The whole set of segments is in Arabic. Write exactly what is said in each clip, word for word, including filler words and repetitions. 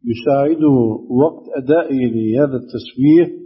يساعده وقت أدائه لهذا التسبيح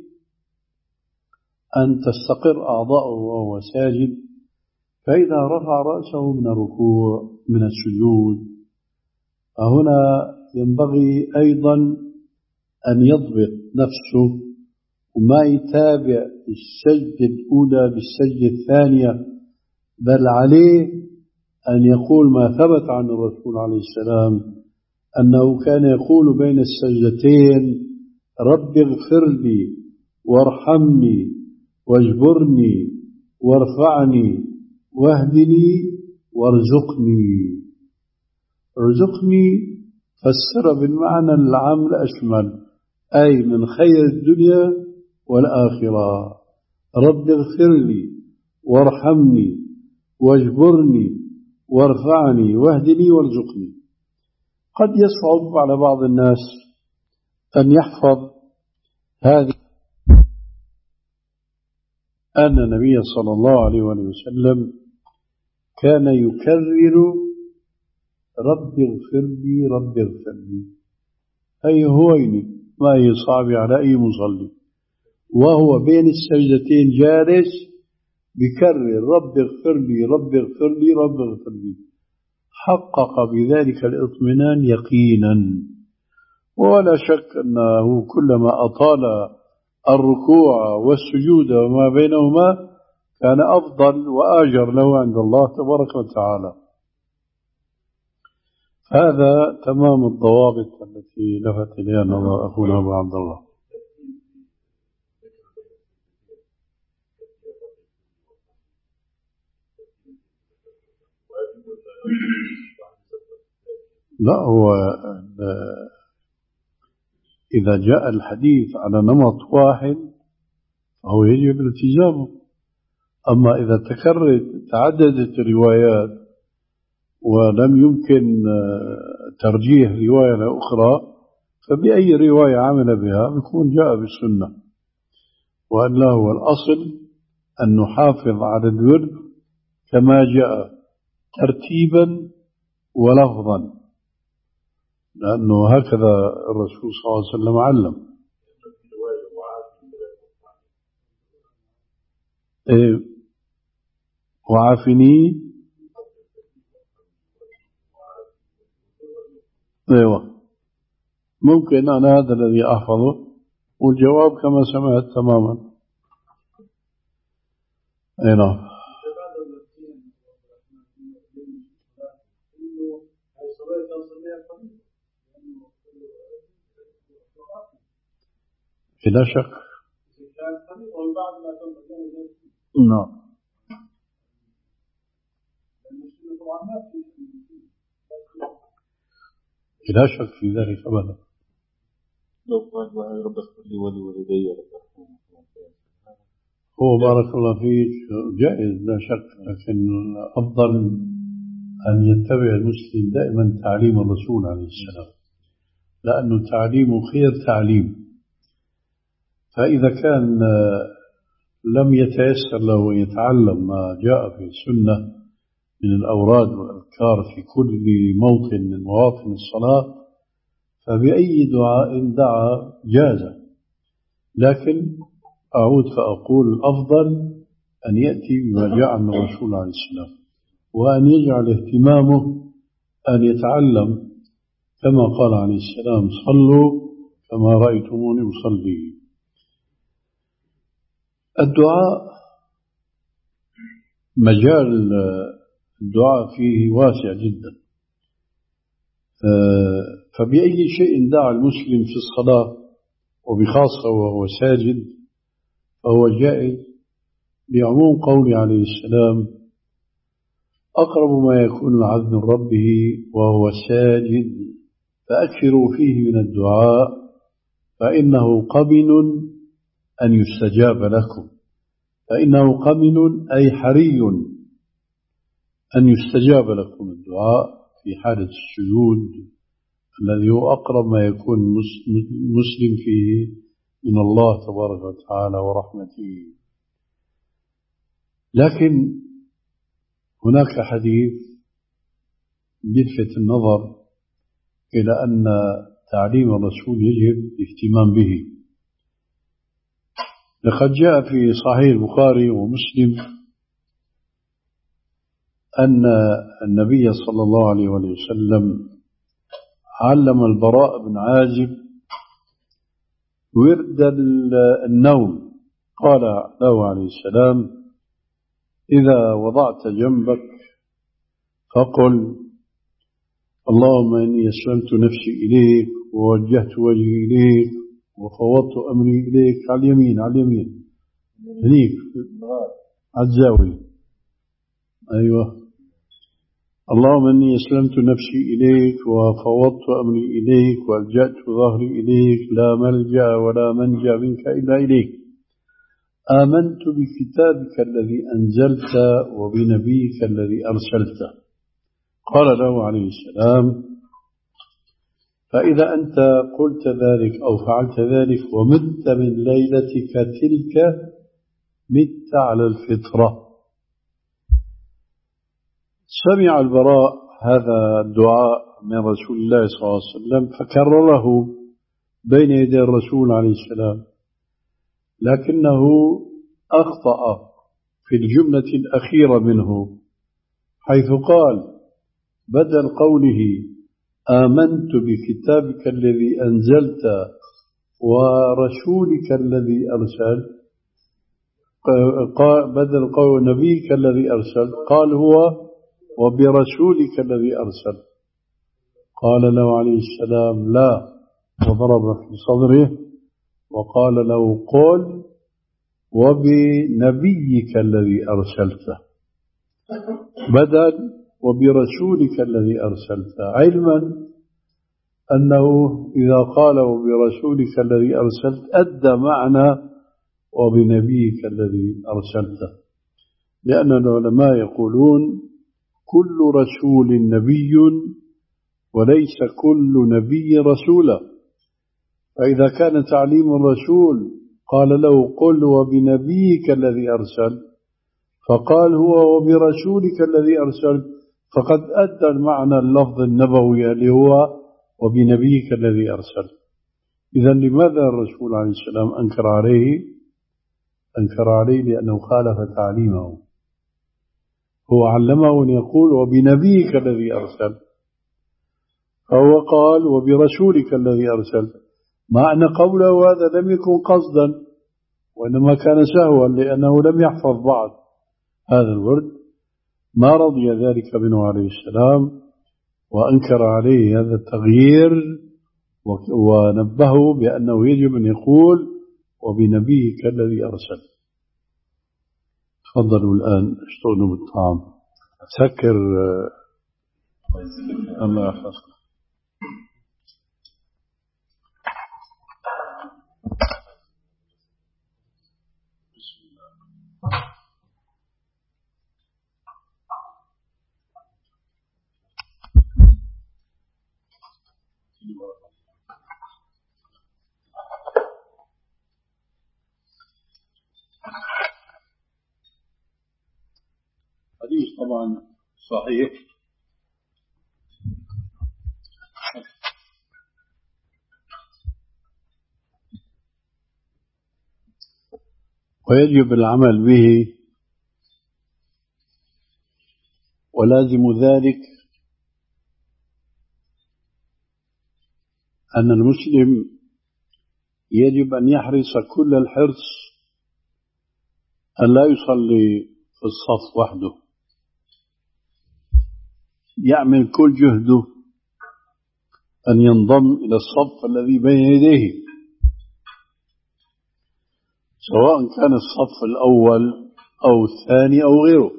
أن تستقر أعضاؤه وهو ساجد، فإذا رفع رأسه من الركوع من السجود، فهنا ينبغي أيضا أن يضبط نفسه وما يتابع السجدة الأولى بالسجدة الثانية، بل عليه أن يقول ما ثبت عن الرسول عليه السلام أنه كان يقول بين السجدتين: رب اغفر لي وارحمني واجبرني وارفعني واهدني وارزقني. ارزقني فسر بالمعنى العام الأشمل، أي من خير الدنيا والآخرة. رب اغفر لي وارحمني واجبرني وارفعني واهدني وارزقني. قد يصعب على بعض الناس أن يحفظ هذه، أن النبي صلى الله عليه وسلم كان يكرر رب اغفر لي رب اغفر لي، أي هويني ما هي صعب على أي مصلي وهو بين السجدتين جالس بكرر رب اغفر لي رب اغفر لي رب اغفر لي، حقق بذلك الاطمئنان يقينا. ولا شك أنه كلما أطال الركوع والسجود وما بينهما كان أفضل وآجر له عند الله تبارك وتعالى. هذا تمام الضوابط التي لفت إليها نظر أخونا أبو عبد الله. لا، هو إذا جاء الحديث على نمط واحد فهو يجب الالتزام، أما إذا تكررت تعددت الروايات ولم يمكن ترجيح رواية لأخرى فبأي رواية عمل بها بيكون جاء بالسنة. وأن هو الأصل أن نحافظ على الورد كما جاء ترتيبا ولفظا، لأنه هكذا الرسول صلى الله عليه وسلم علم. إيه وعافني، ايوه ممكن أنا هذا الذي أحفظه، والجواب كما سمعت تماما. اي نعم. بلا شك. نعم. بلا شك في ذلك أبدا. لو قال رب اغفر لي ولوالدي هو بارك الله فيك جائز لا شك، لكن أفضل أن يتبع المسلم دائما تعليم الرسول عليه السلام، لأنه تعليمه خير تعليم. فإذا كان لم يتيسر له يتعلم ما جاء في السنة من الأوراد والأذكار في كل موطن من مواطن الصلاة فبأي دعاء دعا جاز، لكن أعود فأقول الأفضل أن يأتي بما جاء من الرسول عليه السلام، وأن يجعل اهتمامه أن يتعلم كما قال عليه السلام: صلوا كما رأيتموني أصلي. الدعاء مجال الدعاء فيه واسع جدا، فبأي شيء دعا المسلم في الصلاة وبخاصة وهو ساجد فهو جائز، لعموم قوله عليه السلام: أقرب ما يكون العبد من ربه وهو ساجد فأكثروا فيه من الدعاء فإنه قبل أن يستجاب لكم. فإنه قبل أي حري أن يستجاب لكم الدعاء في حالة السجود الذي هو أقرب ما يكون مسلم فيه من الله تبارك وتعالى ورحمته. لكن هناك حديث يلفت النظر إلى أن تعليم الرسول يجب الاهتمام به. لقد جاء في صحيح البخاري ومسلم أن النبي صلى الله عليه وسلم علم البراء بن عازب ورد النوم. قال له عليه السلام: إذا وضعت جنبك فقل: اللهم إني أسلمت نفسي إليك ووجهت وجهي إليك وفوضت أمري إليك. على اليمين على اليمين هنيك على الزاوية. أيوة. اللهم إني أسلمت نفسي إليك وفوضت أمري إليك وألجأت ظهري إليك، لا ملجأ ولا منجأ منك إلا إليك. آمنت بكتابك الذي أنزلت وبنبيك الذي أرسلته. قال له عليه السلام: فإذا أنت قلت ذلك أو فعلت ذلك ومت من ليلتك تلك مت على الفطرة. سمع البراء هذا الدعاء من رسول الله صلى الله عليه وسلم فكرره بين يدي الرسول عليه السلام، لكنه أخطأ في الجملة الأخيرة منه، حيث قال بدل قوله آمنت بكتابك الذي أنزلت ورسولك الذي أرسل، بدل قول نبيك الذي أرسل قال هو وبرسولك الذي أرسل. قال له عليه السلام: لا، وضرب في صدره وقال له: قل وبنبيك الذي أرسلته، بدل وبرسولك الذي أرسلته، علما أنه إذا قال وبرسولك الذي أرسلت أدى معنى وبنبيك الذي أرسلته، لأن العلماء يقولون كل رسول نبي وليس كل نبي رسولا. فإذا كان تعليم الرسول قال له: قل وبنبيك الذي أرسل، فقال هو وبرسولك الذي أرسل، فقد أدى المعنى اللفظ النبوي اللي هو وبنبيك الذي أرسل. إذن لماذا الرسول عليه السلام أنكر عليه؟ أنكر عليه لأنه خالف تعليمه. هو علمه أن يقول وبنبيك الذي أرسل، فهو قال وبرسولك الذي أرسل، مع أن قوله هذا لم يكن قصدا وإنما كان سهوا لأنه لم يحفظ بعض هذا الورد. ما رضي ذلك منه عليه السلام وأنكر عليه هذا التغيير ونبهه بأنه يجب أن يقول وبنبيك الذي أرسل. تفضلوا الآن اشتغلوا بالطعام. سكر الله يحفظك. حديث طبعا صحيح ويجب العمل به، ولازم ذلك أن المسلم يجب أن يحرص كل الحرص أن لا يصلي في الصف وحده، يعمل كل جهده أن ينضم إلى الصف الذي بين يديه، سواء كان الصف الأول أو الثاني أو غيره.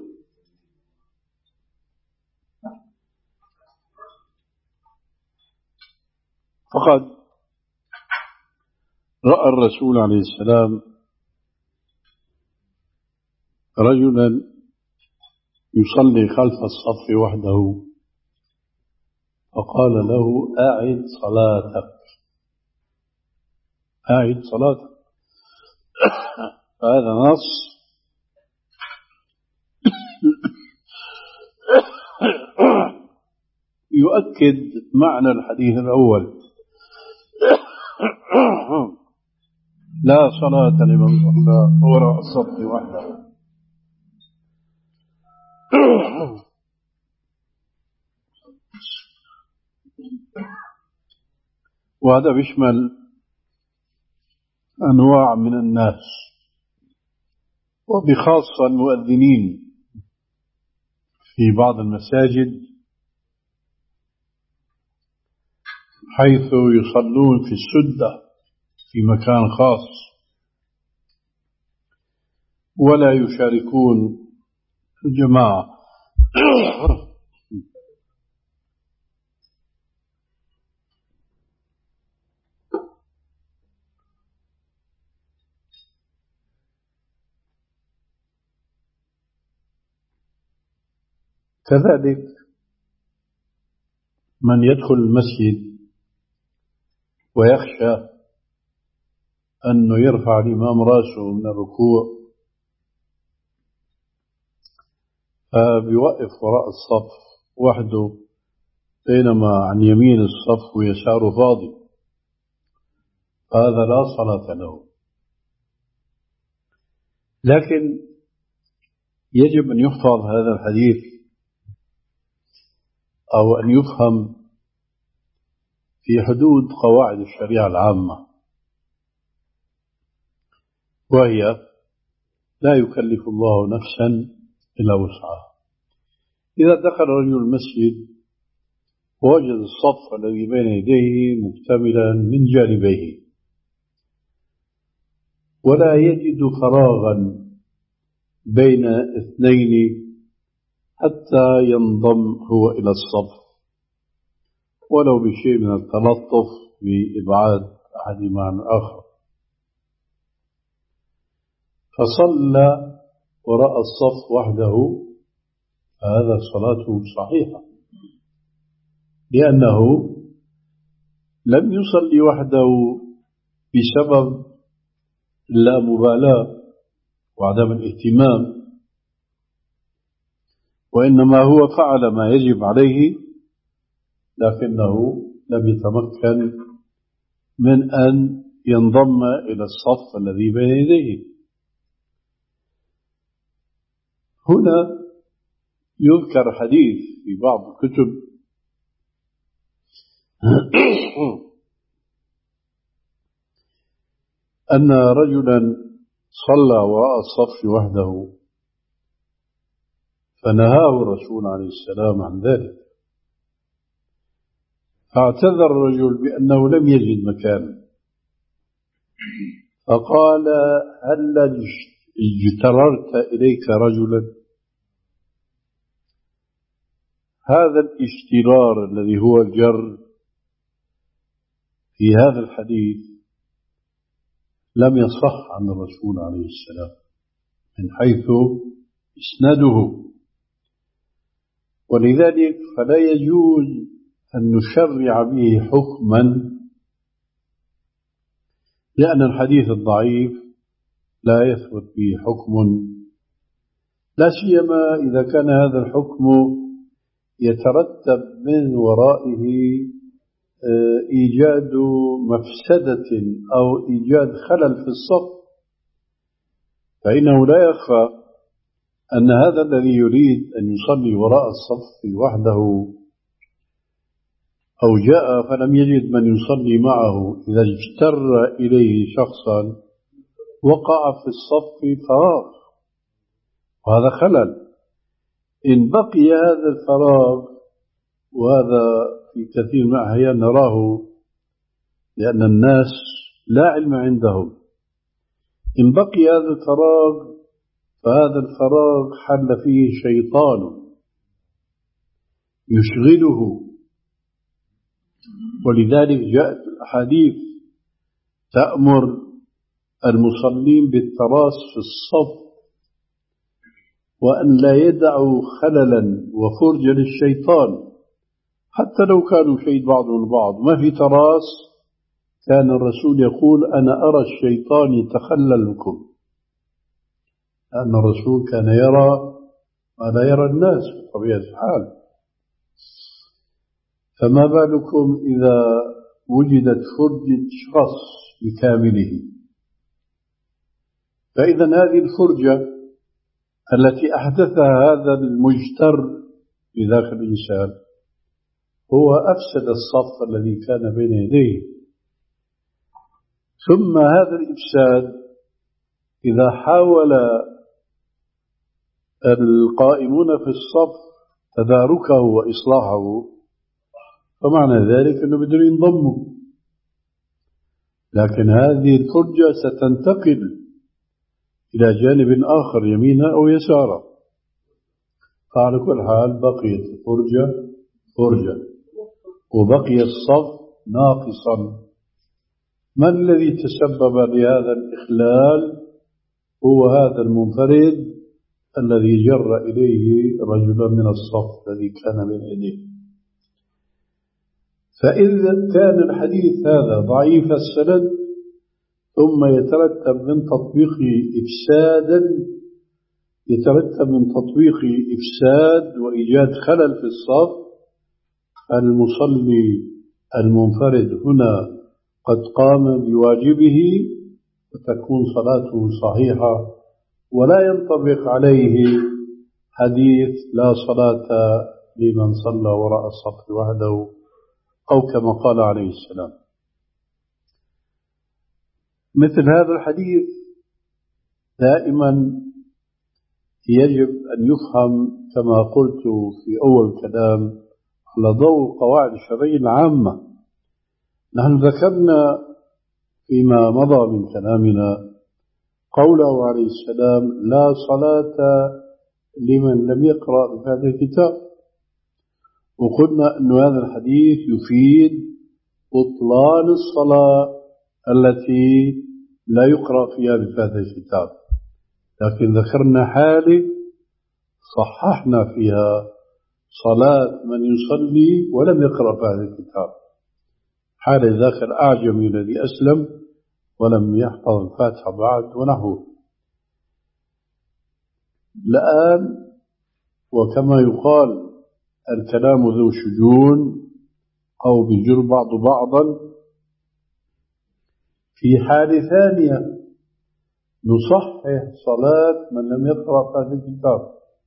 فقد رأى الرسول عليه السلام رجلا يصلي خلف الصف وحده، فقال له: أعد صلاتك، أعد صلاتك. فهذا نص يؤكد معنى الحديث الأول، لا صلاة لمن صلى وراء الصف وحده. وهذا بيشمل أنواع من الناس، وبخاصة المؤذنين في بعض المساجد، حيث يصلون في السدة في مكان خاص ولا يشاركون الجماعة. كذلك من يدخل المسجد ويخشى أنه يرفع الإمام رأسه من الركوع، فبيوقف وراء الصف وحده، بينما عن يمين الصف ويساره فاضي، هذا لا صلاة له. لكن يجب أن يحفظ هذا الحديث أو أن يفهم في حدود قواعد الشريعة العامة، وهي لا يكلف الله نفسا إلا وسعها. إذا دخل رجل المسجد ووجد الصف الذي بين يديه مكتملا من جانبيه ولا يجد فراغا بين اثنين حتى ينضم هو إلى الصف ولو بشيء من التلطف بإبعاد أحدهما عن الآخر، فصلى وراء الصف وحده، هذا صلاته صحيحة، لأنه لم يصلي وحده بسبب لا مبالاة وعدم الاهتمام، وإنما هو فعل ما يجب عليه، لكنه لم يتمكن من أن ينضم إلى الصف الذي بين يديه. هنا يذكر حديث في بعض الكتب أن رجلا صلى وراء الصف وحده فنهاه الرسول عليه السلام عن ذلك، فاعتذر الرجل بأنه لم يجد مكانا، فقال: هل اجتررت إليك رجلا؟ هذا الاشترار الذي هو الجر في هذا الحديث لم يصح عن الرسول عليه السلام من حيث إسناده، ولذلك فلا يجوز أن نشرع به حكما، لأن الحديث الضعيف لا يثبت به حكم، لا سيما إذا كان هذا الحكم يترتب من ورائه إيجاد مفسدة أو إيجاد خلل في الصف، فإنه لا يخفى أن هذا الذي يريد أن يصلي وراء الصف وحده أو جاء فلم يجد من يصلي معه، إذا اجتر إليه شخصا وقع في الصف فراغ، وهذا خلل. إن بقي هذا الفراغ، وهذا في كثير من الأحيان نراه لأن الناس لا علم عندهم، إن بقي هذا الفراغ فهذا الفراغ حل فيه شيطان يشغله، ولذلك جاءت الأحاديث تأمر المصلين بالتراص في الصف، وأن لا يدعوا خللا وفرجا للشيطان، حتى لو كانوا شيء بعضهم البعض ما في تراص. كان الرسول يقول: أنا أرى الشيطان يتخلل لكم، لأن الرسول كان يرى ما لا يرى الناس بطبيعة الحال، فما بالكم إذا وجدت فرجة شخص بكامله فإذا هذه الفرجة التي أحدثها هذا المجتر في داخل الإنسان هو أفسد الصف الذي كان بين يديه. ثم هذا الإفساد إذا حاول القائمون في الصف تداركه وإصلاحه فمعنى ذلك أنه بدهم ينضموا، لكن هذه الفرجة ستنتقل إلى جانب آخر يمينا أو يسارا. فعلى كل حال بقيت الفرجة فرجة وبقي الصف ناقصا. من الذي تسبب لهذا الإخلال؟ هو هذا المنفرد الذي جر إليه رجلا من الصف الذي كان بين يديه. فإذا كان الحديث هذا ضعيف السند ثم يترتب من تطبيقه إفسادا يترتب من تطبيقه إفساد وإيجاد خلل في الصف، المصلي المنفرد هنا قد قام بواجبه وتكون صلاته صحيحة ولا ينطبق عليه حديث لا صلاة لمن صلى وراء الصف وحده أو كما قال عليه السلام. مثل هذا الحديث دائما يجب أن يفهم كما قلت في أول كلام على ضوء قواعد الشرعية العامة. نحن ذكرنا فيما مضى من كلامنا قوله عليه السلام لا صلاة لمن لم يقرأ بهذا الكتاب، وقلنا أن هذا الحديث يفيد بطلان الصلاة التي لا يقرأ فيها بهذا الكتاب، لكن ذكرنا حالة صححنا فيها صلاة من يصلي ولم يقرأ بهذا الكتاب، حالة ذاك الأعجمي الذي أسلم ولم يحفظ الفاتحة بعد ونحوه. الآن وكما يقال الكلام ذو شجون أو بجر بعض بعضا، في حالة ثانية نصحح صلاة من لم يقرأ هذا الكتاب،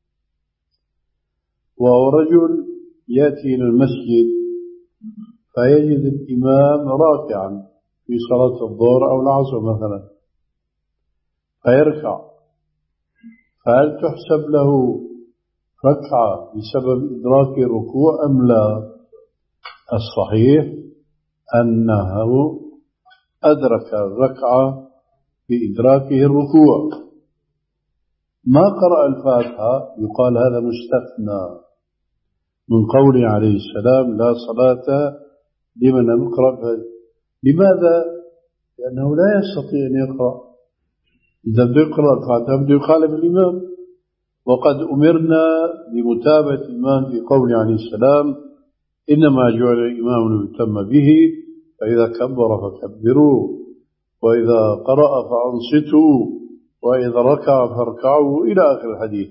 وهو رجل يأتي إلى المسجد فيجد الإمام راكعا في صلاة الظهر أو العصر مثلا فيركع، فهل تحسب له ركعة بسبب إدراك الركوع أم لا؟ الصحيح أنه أدرك الركعة بإدراكه الركوع. ما قرأ الفاتحة يقال هذا مستثنى من قوله عليه السلام لا صلاة لمن لم يقرأ. لماذا؟ لأنه لا يستطيع أن يقرأ، إذا بده يقرأ الفاتحة بده يخالف الإمام، وقد أمرنا بمتابعة الإمام في قوله عليه السلام إنما جعل الإمام ليتم به فإذا كبر فكبروا وإذا قرأ فأنصتوا وإذا ركع فاركعوا إلى آخر الحديث.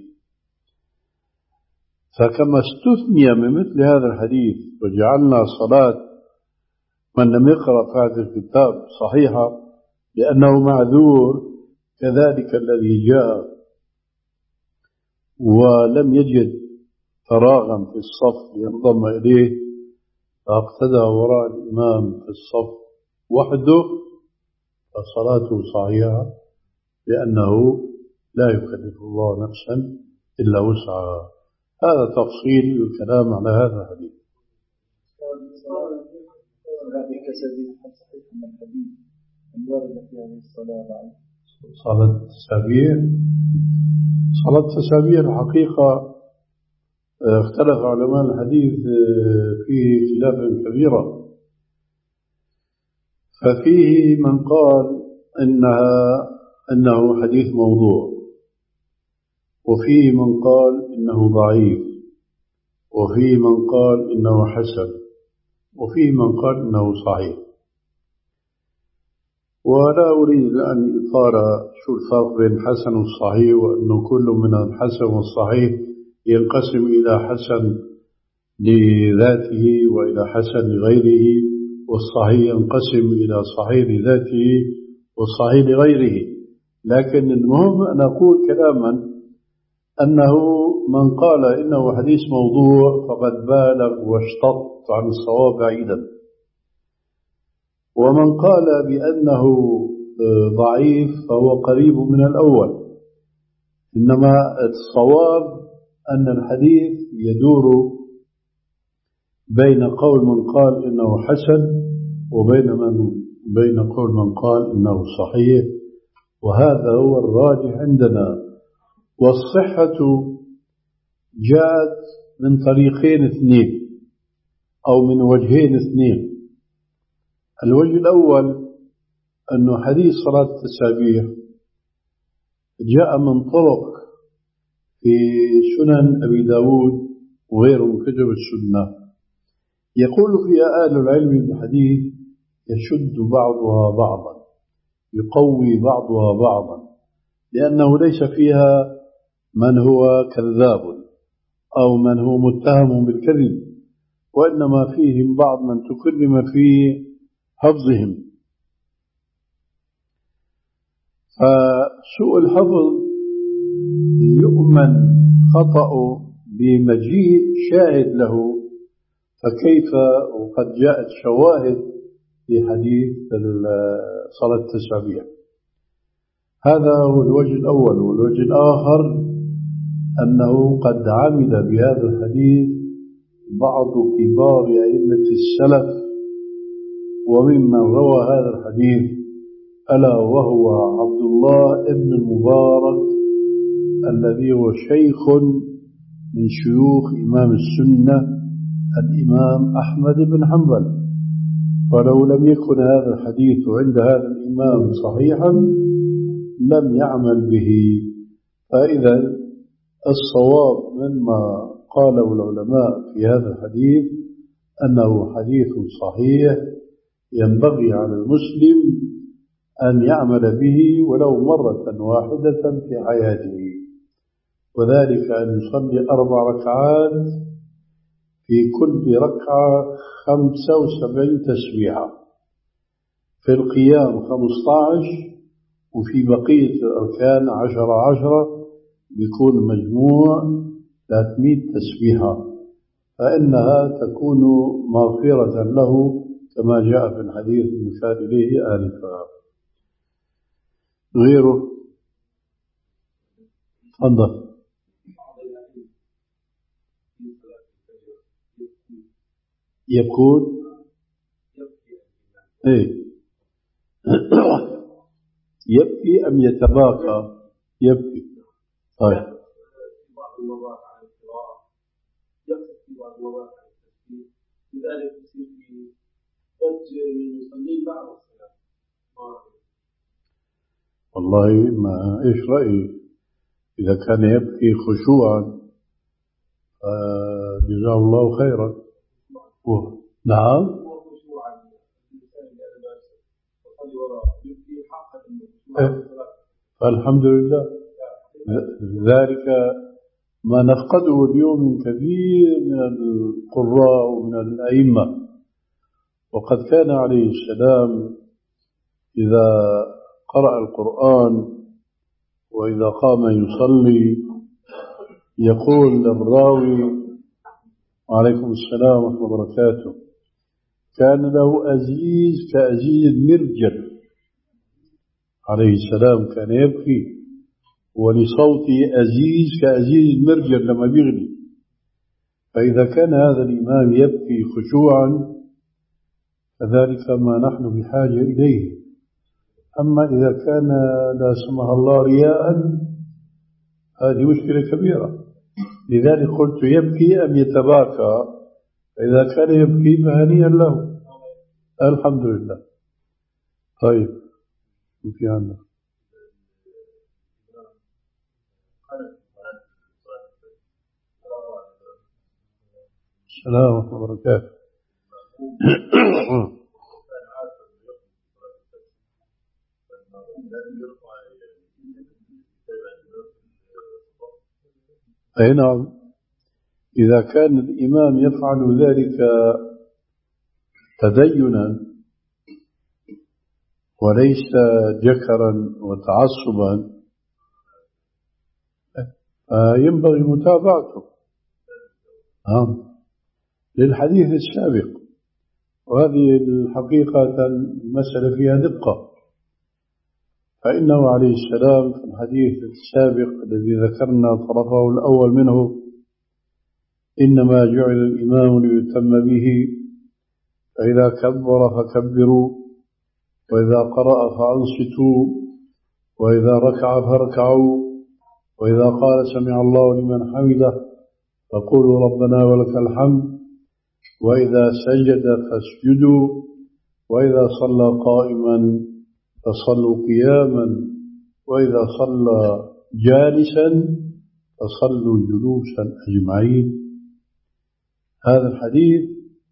فكما استثني من مثل هذا الحديث وجعلنا صلاة من لم يقرأ في هذا الكتاب صحيحة لأنه معذور، كذلك الذي جاء ولم يجد فراغا في الصف لينضم إليه فاقتدى وراء الإمام في الصف وحده فصلاته صحيحة، لأنه لا يكلف الله نفسا إلا وسعها. هذا تفصيل الكلام على هذا الحديث. صلاة التسابيح صلاة التسابيح الحقيقة اختلف علماء الحديث فيه خلافا كبيرا، ففيه من قال إنها إنه حديث موضوع، وفيه من قال إنه ضعيف، وفيه من قال إنه حسن، وفيه من قال إنه صحيح. ولا أريد أن إطار شو الفرق بين الحسن والصحيح، وأنه كل من الحسن والصحيح ينقسم إلى حسن لذاته وإلى حسن لغيره، والصحيح ينقسم إلى صحيح لذاته والصحيح لغيره. لكن المهم أن أقول كلاما أنه من قال إنه حديث موضوع فقد بالغ واشتط عن الصواب بعيدا، ومن قال بأنه ضعيف فهو قريب من الأول. إنما الصواب أن الحديث يدور بين قول من قال إنه حسن وبين من بين قول من قال إنه صحيح، وهذا هو الراجح عندنا. والصحة جاءت من طريقين اثنين أو من وجهين اثنين. الوجه الأول أنه حديث صلاة التسابيح جاء من طرق في سنن أبي داود وغيره من كتب السنة، يقول فيها أهل العلم بالحديث يشد بعضها بعضا، يقوي بعضها بعضا، لأنه ليس فيها من هو كذاب أو من هو متهم بالكذب، وإنما فيهم بعض من تكلم في حفظهم. فسوء الحفظ يؤمن خطأ بمجيء شاهد له، فكيف وقد جاءت شواهد في حديث صلاة التسابيح. هذا هو الوجه الأول. والوجه الآخر أنه قد عمل بهذا الحديث بعض كبار أئمة السلف وممن روى هذا الحديث، ألا وهو عبد الله ابن المبارك الذي هو شيخ من شيوخ إمام السنة الإمام أحمد بن حنبل. فلو لم يكن هذا الحديث عند هذا الإمام صحيحا لم يعمل به. فإذا الصواب مما قاله العلماء في هذا الحديث أنه حديث صحيح ينبغي على المسلم أن يعمل به ولو مرة واحدة في حياته، وذلك أن يصلي أربع ركعات في كل ركعة خمسة وسبعين تسبيحة، في القيام خمسة عشر، وفي بقية الأركان عشرة عشرة، بيكون مجموع ثلاثمائة تسبيحة، فإنها تكون مغفرة له كما جاء في الحديث المشار إليه آنفا. غيره تفضل. يقول ايه يبكي أم يتباكى؟ يبكي. طيب بعض المواقع عن القراءة يقصد في بعض المواقع عن التسبيح، لذلك يصير في ضج من المصلين بعض الصلاة. والله ما إيش رأيي، إذا كان يبكي خشوعا جزاه الله خيرا. نعم فالحمد لله. ذلك ما نفقده اليوم من كثير من القراء ومن الأئمة. وقد كان عليه السلام إذا قرأ القرآن وإذا قام يصلي يقول للراوي وعليكم السلام ورحمة الله وبركاته، كان له أزيز كأزيز المرجل عليه السلام، كان يبكي ولصوته أزيز كأزيز المرجل لما بيغني. فإذا كان هذا الإمام يبكي خشوعا فذلك ما نحن بحاجة إليه. أما إذا كان لا سمح الله رياء هذه مشكلة كبيرة. لذلك قلت يبكي أم يتباكى؟ فإذا كان يبكي فهنيئا له، الحمد لله. طيب في عندنا السلام ورحمة الله وبركاته. أي نعم، إذا كان الإمام يفعل ذلك تدينا وليس جكرا وتعصبا، ينبغي متابعته آه. للحديث السابق. وهذه الحقيقة المسألة فيها دقة، فإنه عليه السلام في الحديث السابق الذي ذكرنا طرفه الأول منه: إنما جعل الإمام ليتم به، فإذا كبر فكبروا، وإذا قرأ فأنصتوا، وإذا ركع فاركعوا، وإذا قال سمع الله لمن حمده فقولوا ربنا ولك الحمد، وإذا سجد فاسجدوا، وإذا صلى قائما فصلوا قياما، وإذا صلى جالسا فصلوا جلوسا أجمعين. هذا الحديث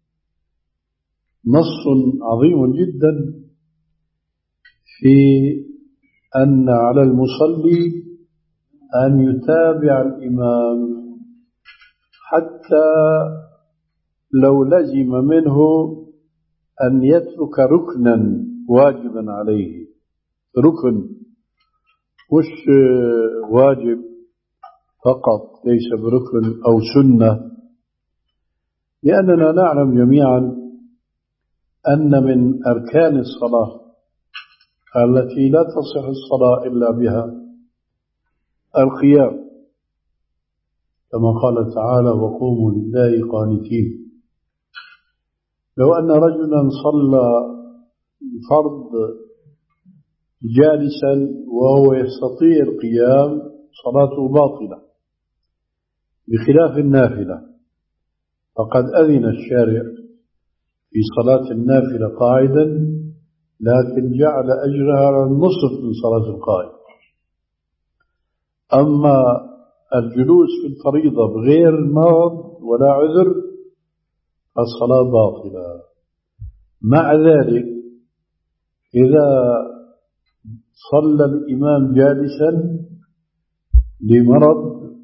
نص عظيم جدا في أن على المصلي أن يتابع الإمام حتى لو لزم منه أن يترك ركنا واجبا عليه، ركن مش واجب فقط، ليس بركن أو سنة، لأننا نعلم جميعا أن من أركان الصلاة التي لا تصح الصلاة إلا بها القيام، كما قال تعالى: وقوموا لله قانتين. لو أن رجلا صلى فرض جالسا وهو يستطيع القيام صلاته باطلة، بخلاف النافلة، فقد أذن الشارع في صلاة النافلة قاعدا، لكن جعل أجرها على النصف من صلاة القائم. أما الجلوس في الفريضة بغير مرض ولا عذر الصلاة باطلة. مع ذلك إذا صلى الإمام جالسا لمرض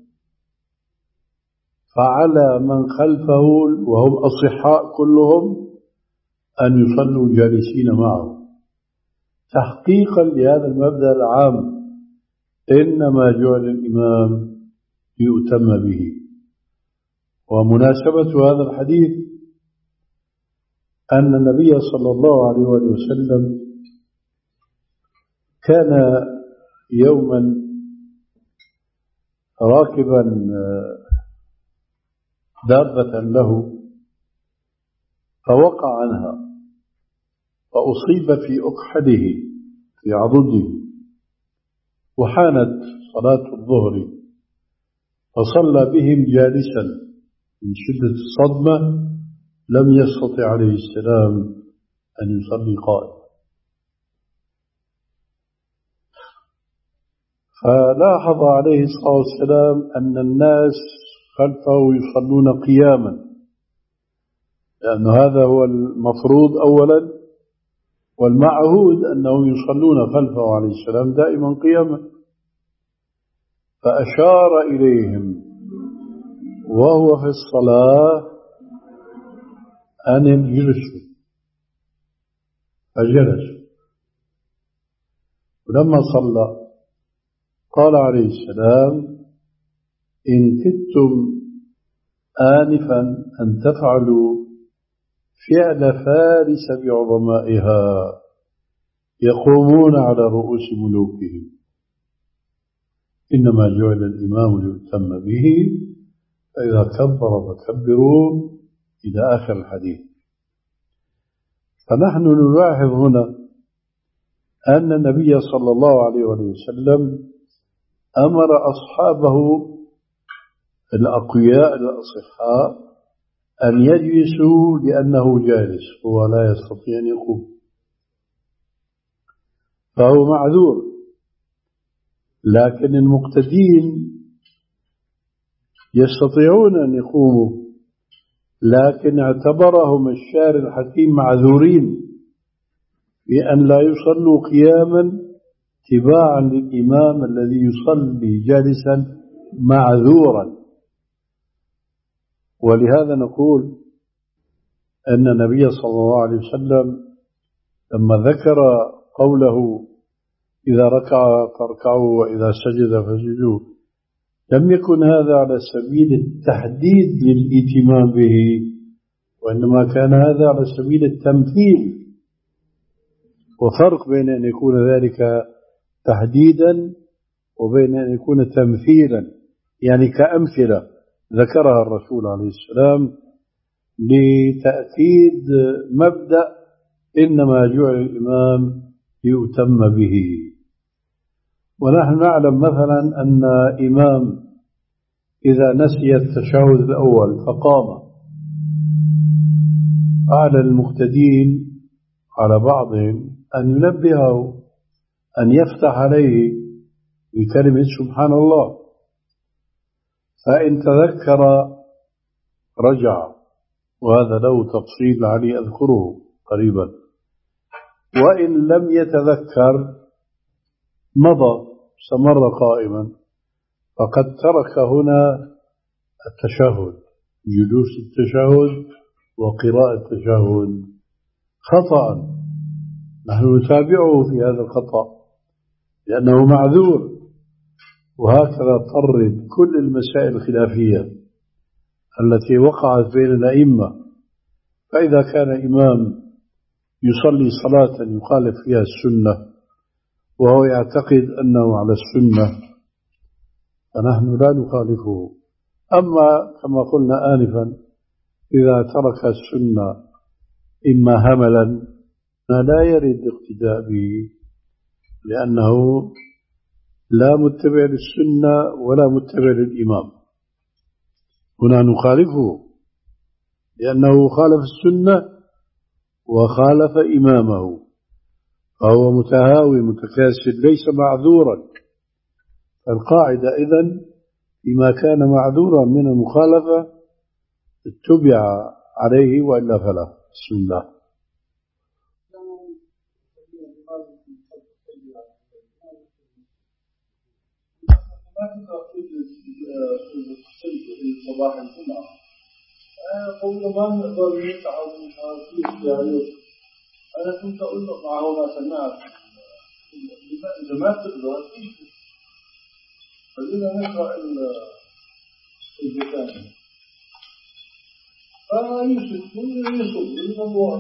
فعلى من خلفه وهم أصحاء كلهم أن يصلوا جالسين معه، تحقيقا لهذا المبدأ العام: إنما جعل الإمام ليؤتم به. ومناسبة هذا الحديث أن النبي صلى الله عليه وسلم كان يوما راكبا دابة له فوقع عنها فأصيب في أكحله في عضده، وحانت صلاة الظهر فصلى بهم جالسا من شدة الصدمة، لم يستطع عليه السلام أن يصلي قائما. فلاحظ عليه الصلاة والسلام أن الناس خلفه يصلون قياما، لأن هذا هو المفروض أولا، والمعهود أنهم يصلون خلفه عليه السلام دائما قياما. فأشار إليهم وهو في الصلاة أن يجلسوا، فجلسوا. ولما صلى قال عليه السلام: إن كدتم آنفا أن تفعلوا فعل فارس بعظمائها يقومون على رؤوس ملوكهم، إنما جعل الإمام ليؤتم به، فإذا كبر فكبروا، إلى آخر الحديث. فنحن نلاحظ هنا أن النبي صلى الله عليه وسلم أمر أصحابه الأقوياء الأصحاء أن يجلسوا لأنه جالس، هو لا يستطيع أن يقوم، فهو معذور. لكن المقتدين يستطيعون أن يقوموا، لكن اعتبرهم الشارع الحكيم معذورين بأن لا يصلوا قياما تباعا للإمام الذي يصلي جالسا معذورا. ولهذا نقول أن النبي صلى الله عليه وسلم لما ذكر قوله إذا ركع فاركعوا وإذا سجد فسجدوا لم يكن هذا على سبيل التحديد للإتمام به، وإنما كان هذا على سبيل التمثيل. وفرق بين أن يكون ذلك تحديدا وبين أن يكون تمثيلا، يعني كأمثلة ذكرها الرسول عليه السلام لتأكيد مبدأ إنما جعل الإمام ليؤتم به. ونحن نعلم مثلا أن إمام إذا نسي التشهد الأول فقام، على المقتدين على بعضهم أن ينبهه، أن يفتح عليه بكلمة سبحان الله، فإن تذكر رجع، وهذا له تفصيل علي أذكره قريبا. وإن لم يتذكر مضى استمر قائما، فقد ترك هنا التشهد، جلوس التشهد وقراءة التشهد خطأ، نحن نتابعه في هذا الخطأ لأنه معذور. وهكذا طرد كل المسائل الخلافية التي وقعت بين الأئمة. فإذا كان إمام يصلي صلاة يخالف فيها السنة وهو يعتقد أنه على السنة فنحن لا نخالفه. أما كما قلنا آنفا إذا ترك السنة إما هملا لا يرد الاقتداء به، لأنه لا متبع للسنة ولا متبع للإمام. هنا نخالفه لأنه خالف السنة وخالف إمامه، فهو متهاوي متكاسل ليس معذورا. القاعدة إذن بما كان معذورا من المخالفة اتبع عليه وإلا فلا. بسم الله. صباح الجمعة قول ما نقدر نتعب من يعني أنا كنت أقول معه ما سمعت إذا ما تقدر خلينا نقرأ البيتان فيوسف يوسف للموضوع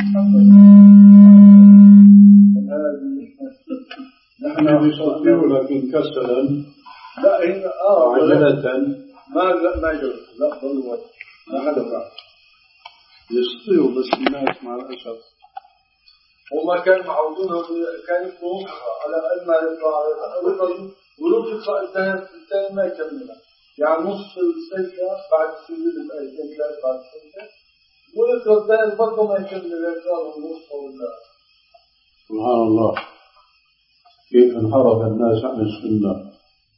هذه نحن نستطيع لكن كسلا لا هنا آه عجلة ما لا ما يجوز لا ضل ما حدا فعل يستطيع بس الناس مع الأسف وما كان معودون كان يفهمون على أن ما يطلع على ولو يطلع الثاني الثاني ما يكملها يعني نص السجدة بعد السجود الآيتين ثلاث بعد السجدة ويقرأ الثاني برضه ما يكمل يقرأ النص ولا. سبحان الله كيف انحرف الناس عن السنة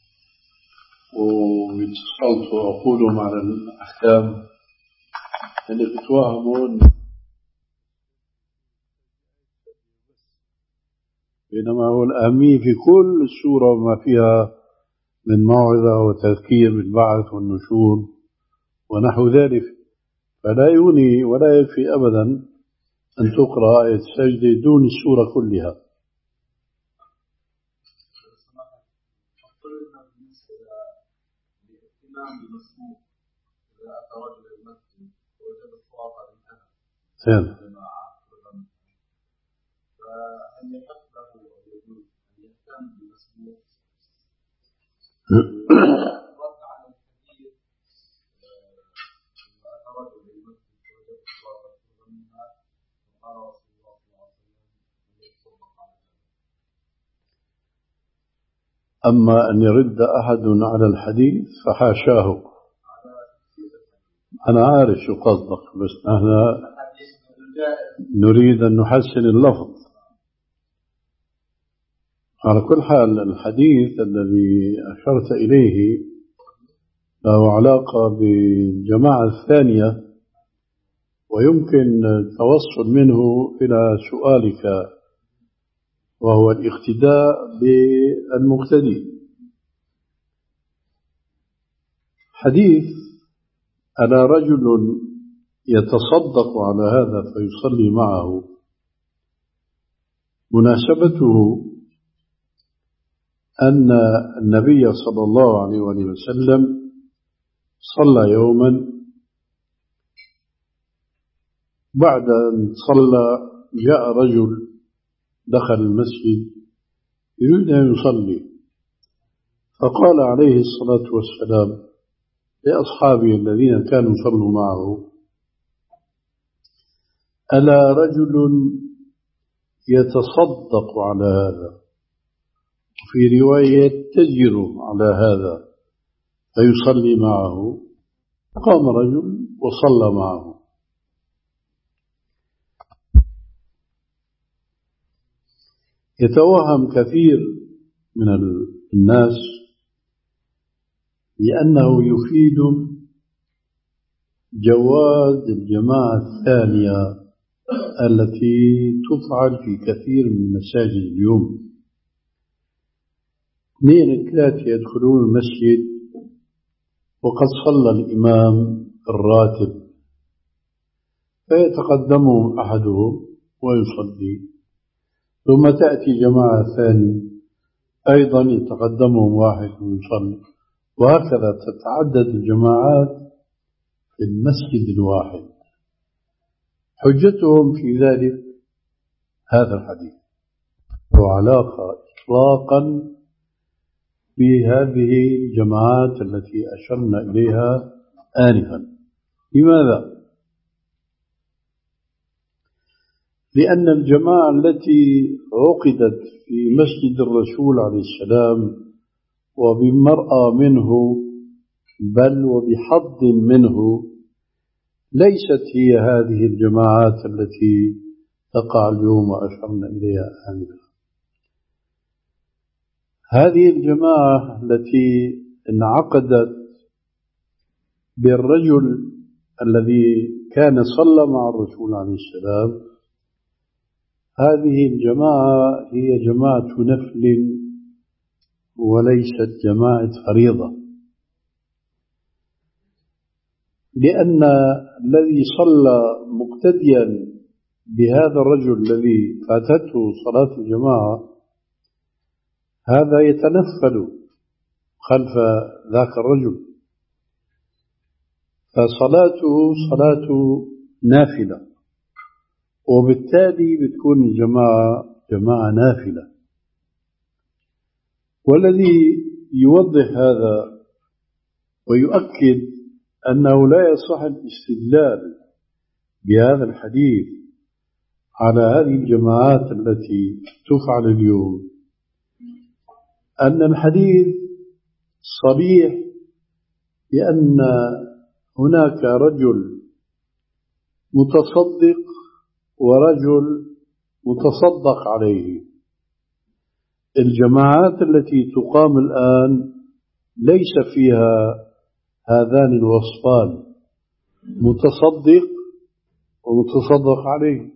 ويتصلت وأقولهم على الأحكام اللي بتوهمون، بينما هو الأهمية في كل السورة وما فيها من موعظة وتذكير بالبعث والنشور ونحو ذلك. فلا يغني ولا يكفي أبدا أن تقرأ آية السجدة دون السورة كلها. ثاني أما أن يرد أحد على الحديث فحاشاه. أنا عارف شو قصدك، بس نحن نريد أن نحسن اللفظ. على كل حال الحديث الذي أشرت إليه له علاقة بالجماعة الثانية، ويمكن التوصل منه إلى سؤالك وهو الاقتداء بالمقتدي. حديث أنا رجل يتصدق على هذا فيصلي معه، مناسبته أن النبي صلى الله عليه وسلم صلى يوما، بعد أن صلى جاء رجل دخل المسجد يريد أن يصلي، فقال عليه الصلاة والسلام لأصحابه الذين كانوا صلوا معه: ألا رجل يتصدق على هذا، في رواية يتجر على هذا فيصلي معه؟ قام رجل وصلى معه. يتوهم كثير من الناس بأنه يفيد جواز الجماعة الثانية التي تفعل في كثير من المساجد اليوم. اثنين ثلاثة يدخلون المسجد وقد صلى الإمام الراتب، فيتقدمهم أحدهم ويصلي، ثم تأتي جماعة ثانية أيضا يتقدمهم واحد ويصلي، وهكذا تتعدد الجماعات في المسجد الواحد. حجتهم في ذلك هذا الحديث، وعلاقة إطلاقا بهذه الجماعات التي أشرنا إليها آنفا. لماذا؟ لأن الجماعة التي عقدت في مسجد الرسول عليه السلام وبمرأى منه بل وبحظ منه ليست هي هذه الجماعات التي تقع اليوم وأشرنا إليها آنفا. هذه الجماعة التي انعقدت بالرجل الذي كان صلى مع الرسول عليه السلام، هذه الجماعة هي جماعة نفل وليست جماعة فريضة، لأن الذي صلى مقتديا بهذا الرجل الذي فاتته صلاة الجماعة هذا يتنفل خلف ذاك الرجل، فصلاته صلاة نافلة، وبالتالي بتكون الجماعة جماعة نافلة. والذي يوضح هذا ويؤكد أنه لا يصح الاستدلال بهذا الحديث على هذه الجماعات التي تفعل اليوم أن الحديث صريح بأن هناك رجل متصدق ورجل متصدق عليه. الجماعات التي تقام الآن ليس فيها هذان الوصفان، متصدق ومتصدق عليه.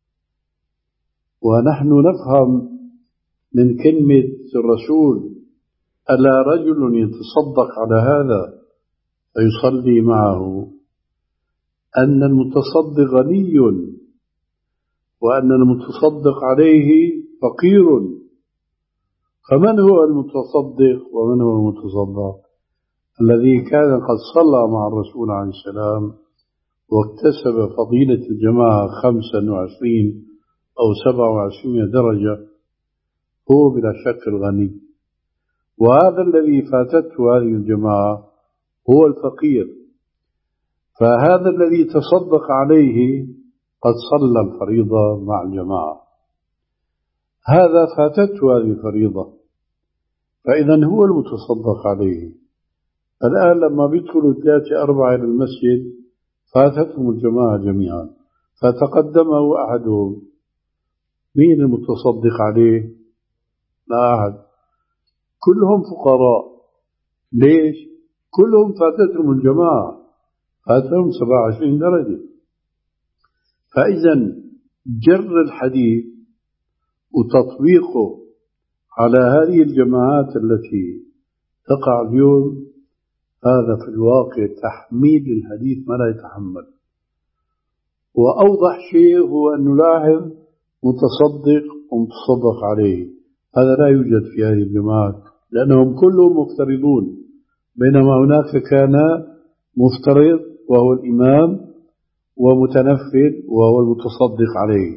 ونحن نفهم من كلمة الرسول ألا رجل يتصدق على هذا فيصلي معه أن المتصدق غني وأن المتصدق عليه فقير. فمن هو المتصدق ومن هو المتصدق؟ الذي كان قد صلى مع الرسول عليه السلام واكتسب فضيلة الجماعة خمسة وعشرين أو سبعة وعشرين درجة هو بلا شك الغني، وهذا الذي فاتته هذه الجماعة هو الفقير. فهذا الذي تصدق عليه قد صلى الفريضة مع الجماعة، هذا فاتته هذه الفريضة، فإذا هو المتصدق عليه. الآن لما بيدخلوا ثلاثة أربعة إلى المسجد فاتتهم الجماعة جميعا، فتقدمه أحدهم، مين المتصدق عليه؟ لا أحد، كلهم فقراء. ليش؟ كلهم فاتتهم الجماعة، فاتهم سبعة وعشرين درجة. فإذا جر الحديث وتطبيقه على هذه الجماعات التي تقع اليوم هذا في الواقع تحميل الحديث ما لا يتحمل. وأوضح شيء هو أن نلاحظ متصدق ومتصدق عليه. هذا لا يوجد في هذه الجماعات لأنهم كلهم مفترضون، بينما هناك كان مفترض وهو الإمام ومتنفل وهو المتصدق عليه.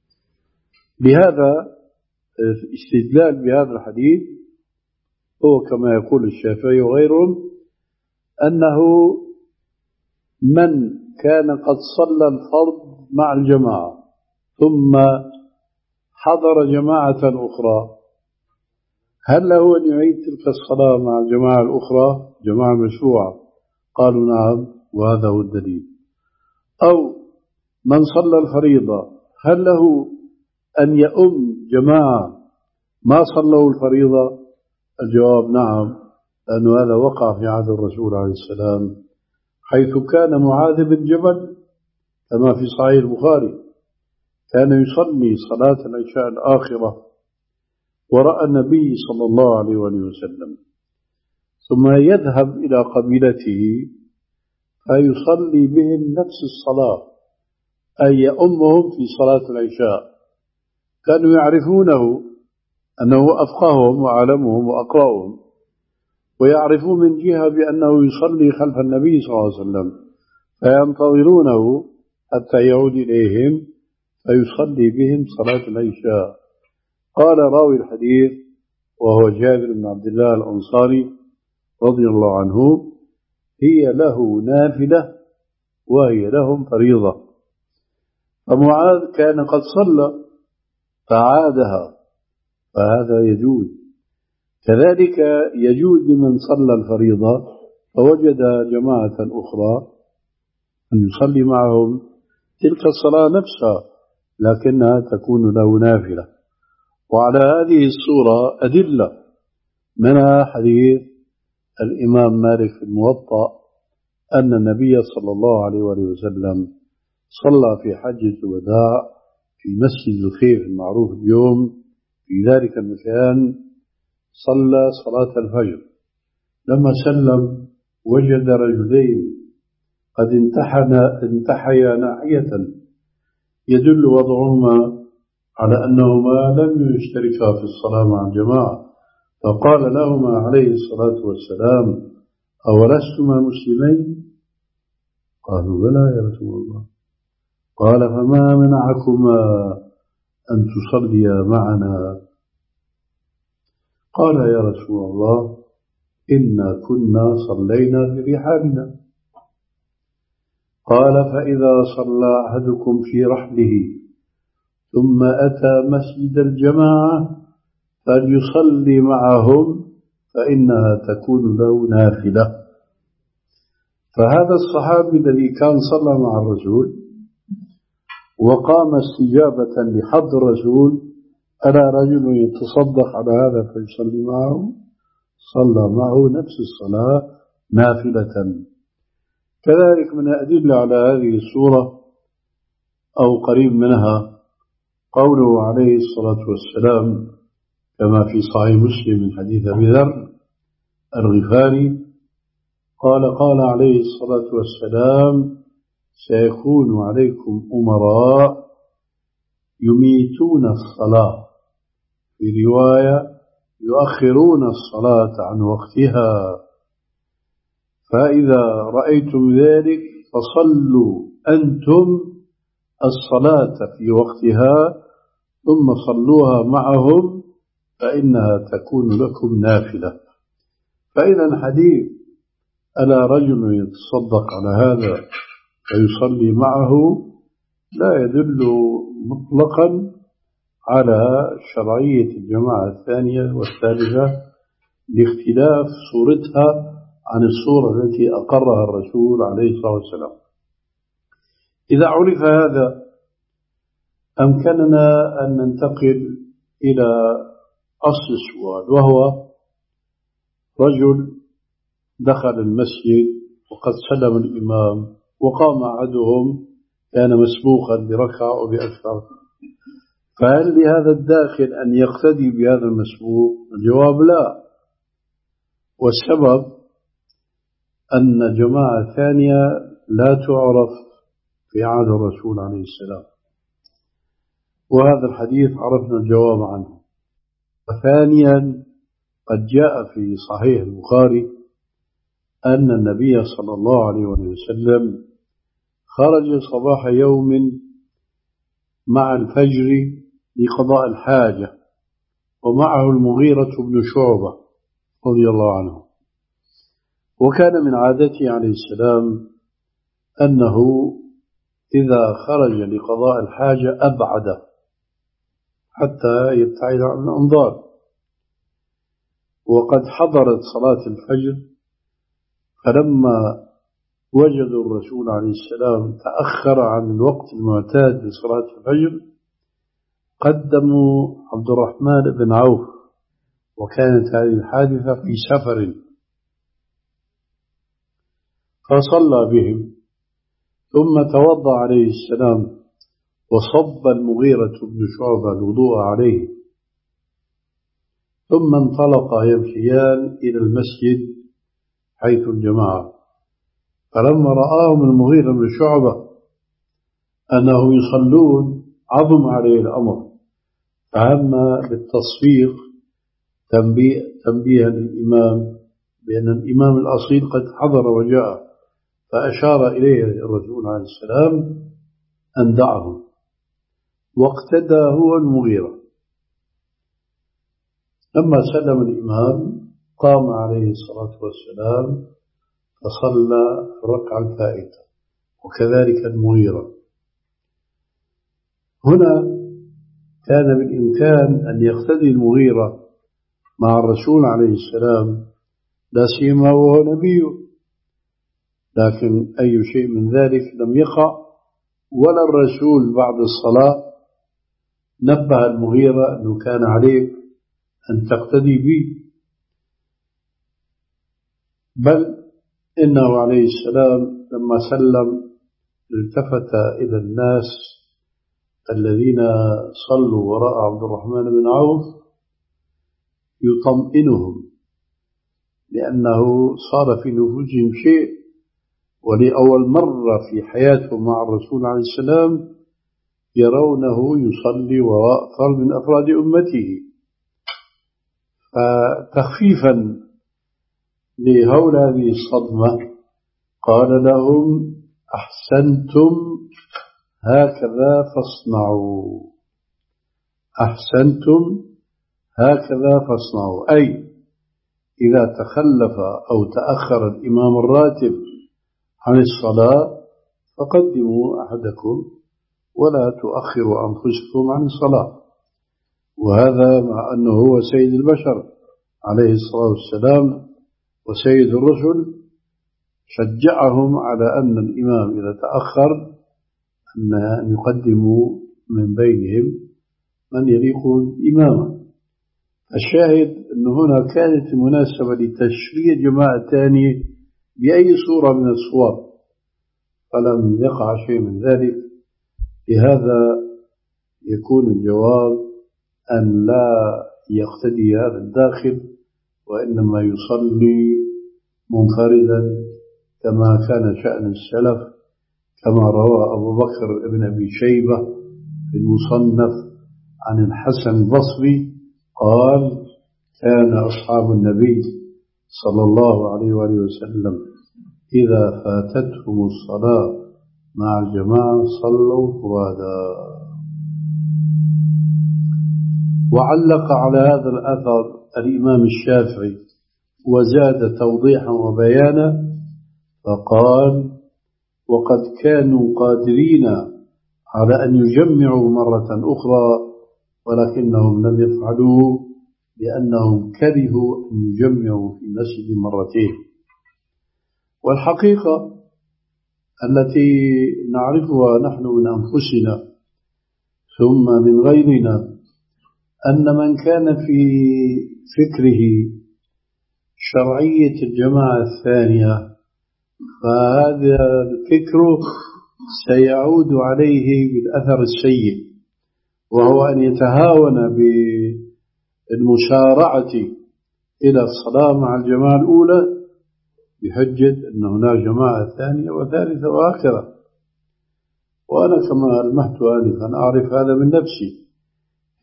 بهذا استدلال بهذا الحديث هو كما يقول الشافعي وغيرهم أنه من كان قد صلى الفرض مع الجماعة ثم حضر جماعة أخرى، هل له أن يعيد تلك الصلاة مع الجماعة الأخرى جماعة مشروعة؟ قالوا نعم، وهذا هو الدليل. أو من صلى الفريضة هل له أن يؤم جماعة ما صلوا الفريضة؟ الجواب نعم، لأن هذا وقع في عهد الرسول عليه السلام، حيث كان معاذ بن جبل كما في صحيح البخاري كان يصلي صلاة العشاء الآخرة ورأى النبي صلى الله عليه وسلم، ثم يذهب إلى قبيلته فيصلي بهم نفس الصلاة، أي يؤمهم في صلاة العشاء. كانوا يعرفونه أنه أفقههم وأعلمهم وأقرأهم، ويعرفون من جهة بأنه يصلي خلف النبي صلى الله عليه وسلم، فينتظرونه حتى يعود إليهم فيصلي بهم صلاة العشاء. قال راوي الحديث وهو جابر بن عبد الله الأنصاري رضي الله عنه: هي له نافلة وهي لهم فريضة. فمعاذ كان قد صلى فعادها، فهذا يجوز. كذلك يجوز لمن صلى الفريضة فوجد جماعة أخرى أن يصلي معهم تلك الصلاة نفسها لكنها تكون له نافلة. وعلى هذه الصورة أدلة، منها حديث الإمام مالك في الموطأ أن النبي صلى الله عليه وسلم صلى في حجة الوداع في مسجد الخيف المعروف اليوم في ذلك المكان، صلى صلاة الفجر. لما سلم وجد رجلين قد انتحيا ناحية يدل وضعهما على أنهما لم يشتركا في الصلاة مع الجماعة، فقال لهما عليه الصلاة والسلام: أولستما مسلمين؟ قالوا: بلى يا رسول الله. قال: فما منعكما أن تصليا معنا؟ قال: يا رسول الله إنا كنا صلينا في رحالنا. قال: فإذا صلى أحدكم في رحله ثم أتى مسجد الجماعة فليصلي معهم فإنها تكون له نافلة. فهذا الصحابي الذي كان صلى مع الرسول وقام استجابة لحض الرسول، ألا رجل يتصدق على هذا فيصلي معه؟ صلى معه نفس الصلاة نافلة. كذلك من الأدلة على هذه الصورة أو قريب منها قوله عليه الصلاة والسلام كما في صحيح مسلم من حديث أبي ذر الغفاري قال: قال عليه الصلاة والسلام: سيكون عليكم أمراء يميتون الصلاة، في رواية يؤخرون الصلاة عن وقتها، فإذا رأيتم ذلك فصلوا أنتم الصلاة في وقتها ثم صلوها معهم فإنها تكون لكم نافلة. فإذا الحديث ألا رجل يتصدق على هذا فيصلي معه لا يدل مطلقا على شرعية الجماعة الثانية والثالثة لاختلاف صورتها عن الصورة التي أقرها الرسول عليه الصلاة والسلام. إذا عرف هذا أمكننا أن ننتقل إلى أصل السؤال، وهو رجل دخل المسجد وقد سلم الإمام وقام أحدهم كان مسبوقا بركعة أو بأكثر، فهل لهذا الداخل أن يقتدي بهذا المسبوق؟ الجواب لا. والسبب أن جماعة ثانية لا تعرف في عهد الرسول عليه السلام، وهذا الحديث عرفنا الجواب عنه. وثانيا قد جاء في صحيح البخاري أن النبي صلى الله عليه وسلم خرج صباح يوم مع الفجر لقضاء الحاجة ومعه المغيرة بن شعبة رضي الله عنه. وكان من عادته عليه السلام أنه إذا خرج لقضاء الحاجة أبعد حتى يبتعد عن الأنظار. وقد حضرت صلاة الفجر، فلما وجدوا الرسول عليه السلام تأخر عن الوقت المعتاد لصلاة الفجر قدموا عبد الرحمن بن عوف، وكانت هذه الحادثة في سفر، فصلى بهم ثم توضأ عليه السلام وصب المغيرة بن شعبة الوضوء عليه، ثم انطلقا يمشيان إلى المسجد حيث الجماعة. فلما رآهم المغيرة بن شعبة أنه يصلون عظم عليه الأمر، فهم بالتصفيق تنبيه تنبيها للإمام بأن الإمام الأصيل قد حضر وجاء، فأشار إليه الرسول عليه السلام أن دعه، واقتدى هو المغيرة. لما سلم الإمام قام عليه الصلاة والسلام فصلى الركعة الفائتة، وكذلك المغيرة. هنا كان بالإمكان أن يقتدي المغيرة مع الرسول عليه السلام لا سيما وهو نبيه، لكن أي شيء من ذلك لم يقع، ولا الرسول بعد الصلاة نبه المغيرة أنه كان عليك أن تقتدي به، بل إنه عليه السلام لما سلم التفت إلى الناس الذين صلوا وراء عبد الرحمن بن عوف يطمئنهم، لأنه صار في نفوسهم شيء، ولأول مرة في حياتهم مع الرسول عليه السلام يرونه يصلي وراء فرد من أفراد أمته. فتخفيفا لهول هذه الصدمة قال لهم: أحسنتم هكذا فاصنعوا، أحسنتم هكذا فاصنعوا، أي إذا تخلف أو تأخر الإمام الراتب عن الصلاة فقدموا أحدكم ولا تؤخروا أنفسكم عن الصلاة. وهذا مع أنه هو سيد البشر عليه الصلاة والسلام وسيد الرسل، شجعهم على أن الإمام إذا تأخر أن يقدموا من بينهم من يليق الإمامة. الشاهد أن هنا كانت المناسبة لتشريع جماعة ثانية بأي صورة من الصور، فلم يقع شيء من ذلك. لهذا يكون الجواب أن لا يقتدي هذا الداخل، وإنما يصلي منفردا كما كان شأن السلف، كما روى أبو بكر بن أبي شيبة في المصنف عن الحسن البصري قال: كان أصحاب النبي صلى الله عليه وآله وسلم إذا فاتتهم الصلاة مع الجماعة صلوا فرادا. وعلق على هذا الأثر الإمام الشافعي وزاد توضيحا وبيانا فقال: وقد كانوا قادرين على أن يجمعوا مرة أخرى ولكنهم لم يفعلوا لأنهم كرهوا أن يجمعوا في المسجد مرتين. والحقيقة التي نعرفها نحن من أنفسنا ثم من غيرنا أن من كان في فكره شرعية الجماعة الثانية فهذا الفكر سيعود عليه بالأثر السيء، وهو أن يتهاون بالمسارعة إلى الصلاة مع الجماعة الأولى بحجة أن هناك جماعة ثانية وثالثة وآخرة. وأنا كما ألمحت آنفا أعرف هذا من نفسي،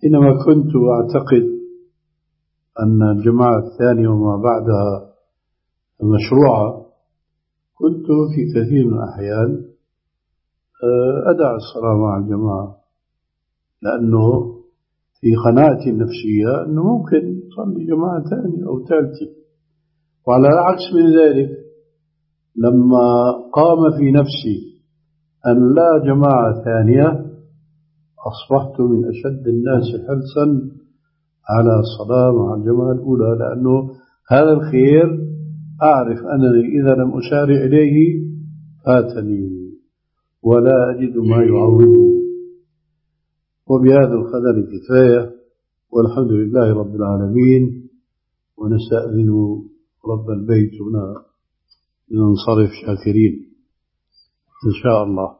إنما كنت أعتقد أن الجماعة الثانية وما بعدها مشروعة، كنت في كثير من الأحيان أدع الصلاة مع الجماعة، لأنه في قناعتي النفسية أنه ممكن تصلي جماعة ثانية أو ثالثة. وعلى العكس من ذلك، لما قام في نفسي أن لا جماعة ثانية، أصبحت من أشد الناس حرصا على الصلاة مع الجماعة الأولى، لأنه هذا الخير أعرف أنني إذا لم أسارع إليه فاتني ولا أجد ما يعوضني. وبهذا القدر كفاية، والحمد لله رب العالمين. ونستأذن رب البيت هنا لننصرف شاكرين إن شاء الله.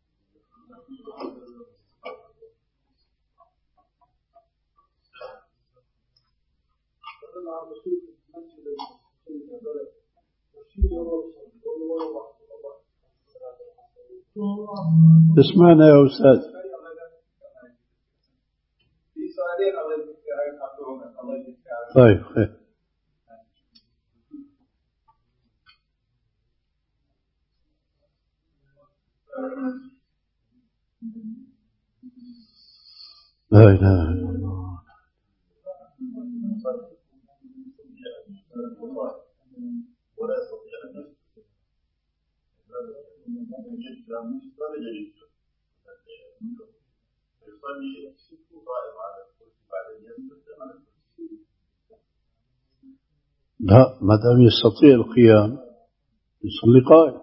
تسمعنا يا أستاذ؟ طيب خير. لا إله إلا الله. لا، ما دام يستطيع القيام يصلي قائم،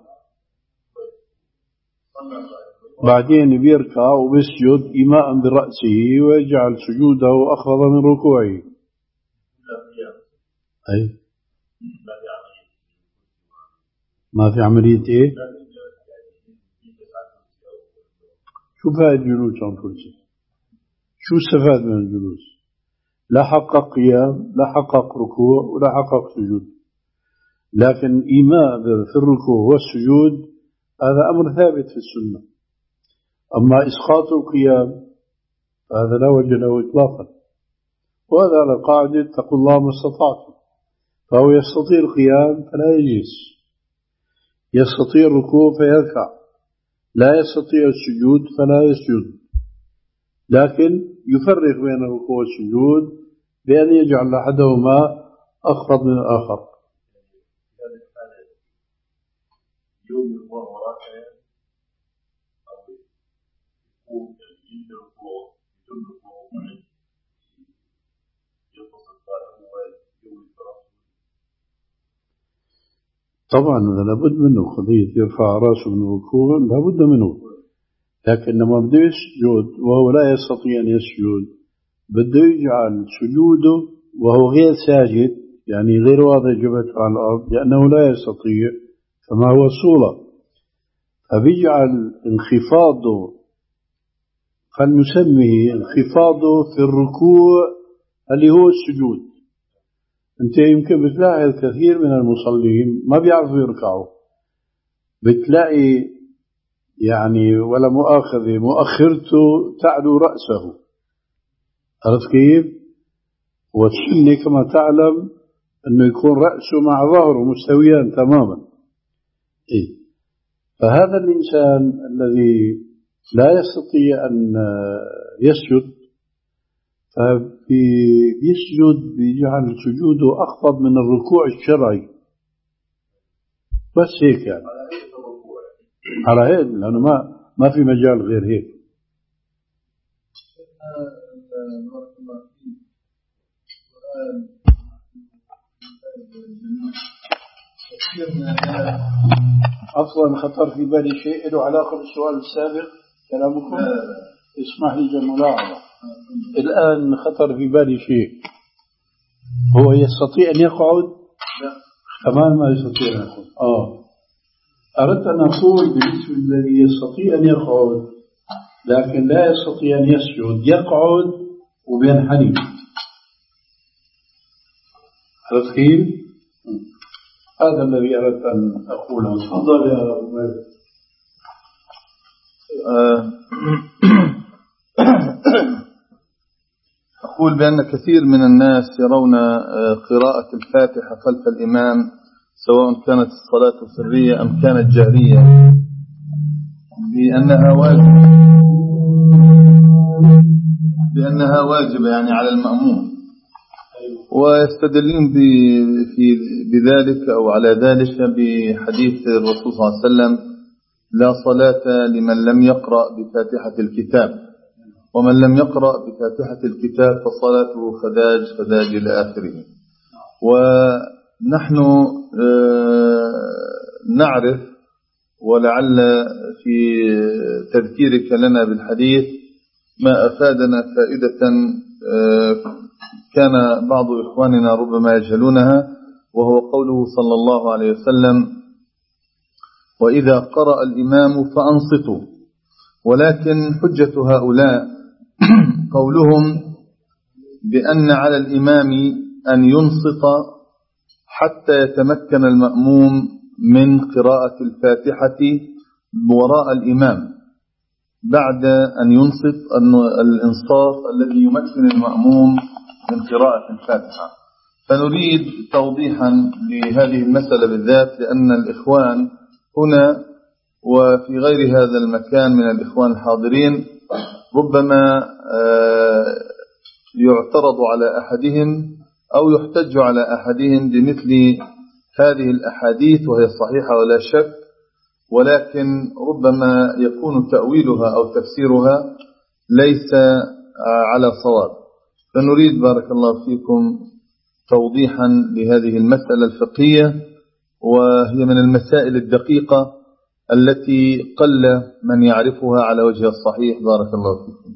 بعدين بيركع وبيسجد إيماء برأسه ويجعل سجوده أخفض من ركوعه. أي ما في عملية إيه؟ شو فائدة الجلوس عن كرسي؟ شو استفاد من الجلوس؟ لا حقق قيام، لا حقق ركوع، ولا حقق سجود. لكن إيماء في الركوع والسجود هذا أمر ثابت في السنة. أما إسقاط القيام فهذا لا وجه له إطلاقا، وهذا على قاعدة اتقوا الله ما استطعتم. فهو يستطيع القيام فلا يجلس، يستطيع الركوع فيركع، لا يستطيع السجود فلا يسجد، لكن يفرق بين الركوع والسجود بأن يجعل أحدهما أخفض من الآخر. طبعا هذا لابد منه، قضية يرفع رأسه من الركوع لابد منه، لكن لما بده يسجد وهو لا يستطيع أن يسجد بده يجعل سجوده وهو غير ساجد، يعني غير واضع جبهته على الأرض لأنه لا يستطيع كما هو الصورة، فبيجعل انخفاضه، فلنسميه انخفاضه في الركوع اللي هو السجود. انت يمكن بتلاقي الكثير من المصلين ما بيعرفوا يركعوا، بتلاقي يعني ولا مؤاخذة مؤخرته تعلو رأسه، عرفت كيف؟ والسنة كما تعلم أنه يكون رأسه مع ظهره مستويان تماما. إيه؟ فهذا الإنسان الذي لا يستطيع أن يسجد فبيسجد بيجعل سجوده أخفض من الركوع الشرعي، بس هيك يعني على هيك، لأنه ما ما في مجال غير هيك. أصلا خطر في بالي شيء له علاقة بالسؤال السابق كلامكم؟ اسمح لي جملاحظة. الآن خطر في بالي شيء، هو يستطيع أن يقعد؟ لا كمان ما يستطيع أن يقعد. آه أردت أن أقول بالنسبة الذي يستطيع أن يقعد لكن لا يستطيع أن يسجد، يقعد وبينحني، عرفت كيف؟ هذا الذي أردت أن أقوله. تفضل يا أبو مالك. أقول بأن كثير من الناس يرون قراءة الفاتحة خلف الإمام سواء كانت الصلاة سرية أم كانت جهرية بأنها واجبة بأنها واجبة يعني على المأموم، ويستدلون بذلك أو على ذلك بحديث الرسول صلى الله عليه وسلم: لا صلاة لمن لم يقرأ بفاتحة الكتاب، ومن لم يقرأ بفاتحة الكتاب فصلاته خداج خداج إلى آخره. ونحن نعرف، ولعل في تذكيرك لنا بالحديث ما أفادنا فائدة كان بعض إخواننا ربما يجهلونها، وهو قوله صلى الله عليه وسلم: وإذا قرأ الإمام فأنصتوا. ولكن حجة هؤلاء قولهم بأن على الإمام أن ينصت حتى يتمكن المأموم من قراءة الفاتحة وراء الإمام، بعد أن ينصت الإنصات الذي يمكن المأموم من قراءة الفاتحة. فنريد توضيحا لهذه المسألة بالذات، لأن الإخوان هنا وفي غير هذا المكان من الإخوان الحاضرين ربما يعترض على أحدهم أو يحتج على أحدهم بمثل هذه الأحاديث، وهي صحيحة ولا شك، ولكن ربما يكون تأويلها أو تفسيرها ليس على صواب. فنريد بارك الله فيكم توضيحا لهذه المسألة الفقهية، وهي من المسائل الدقيقة التي قل من يعرفها على وجه الصحيح. بارك الله فيكم.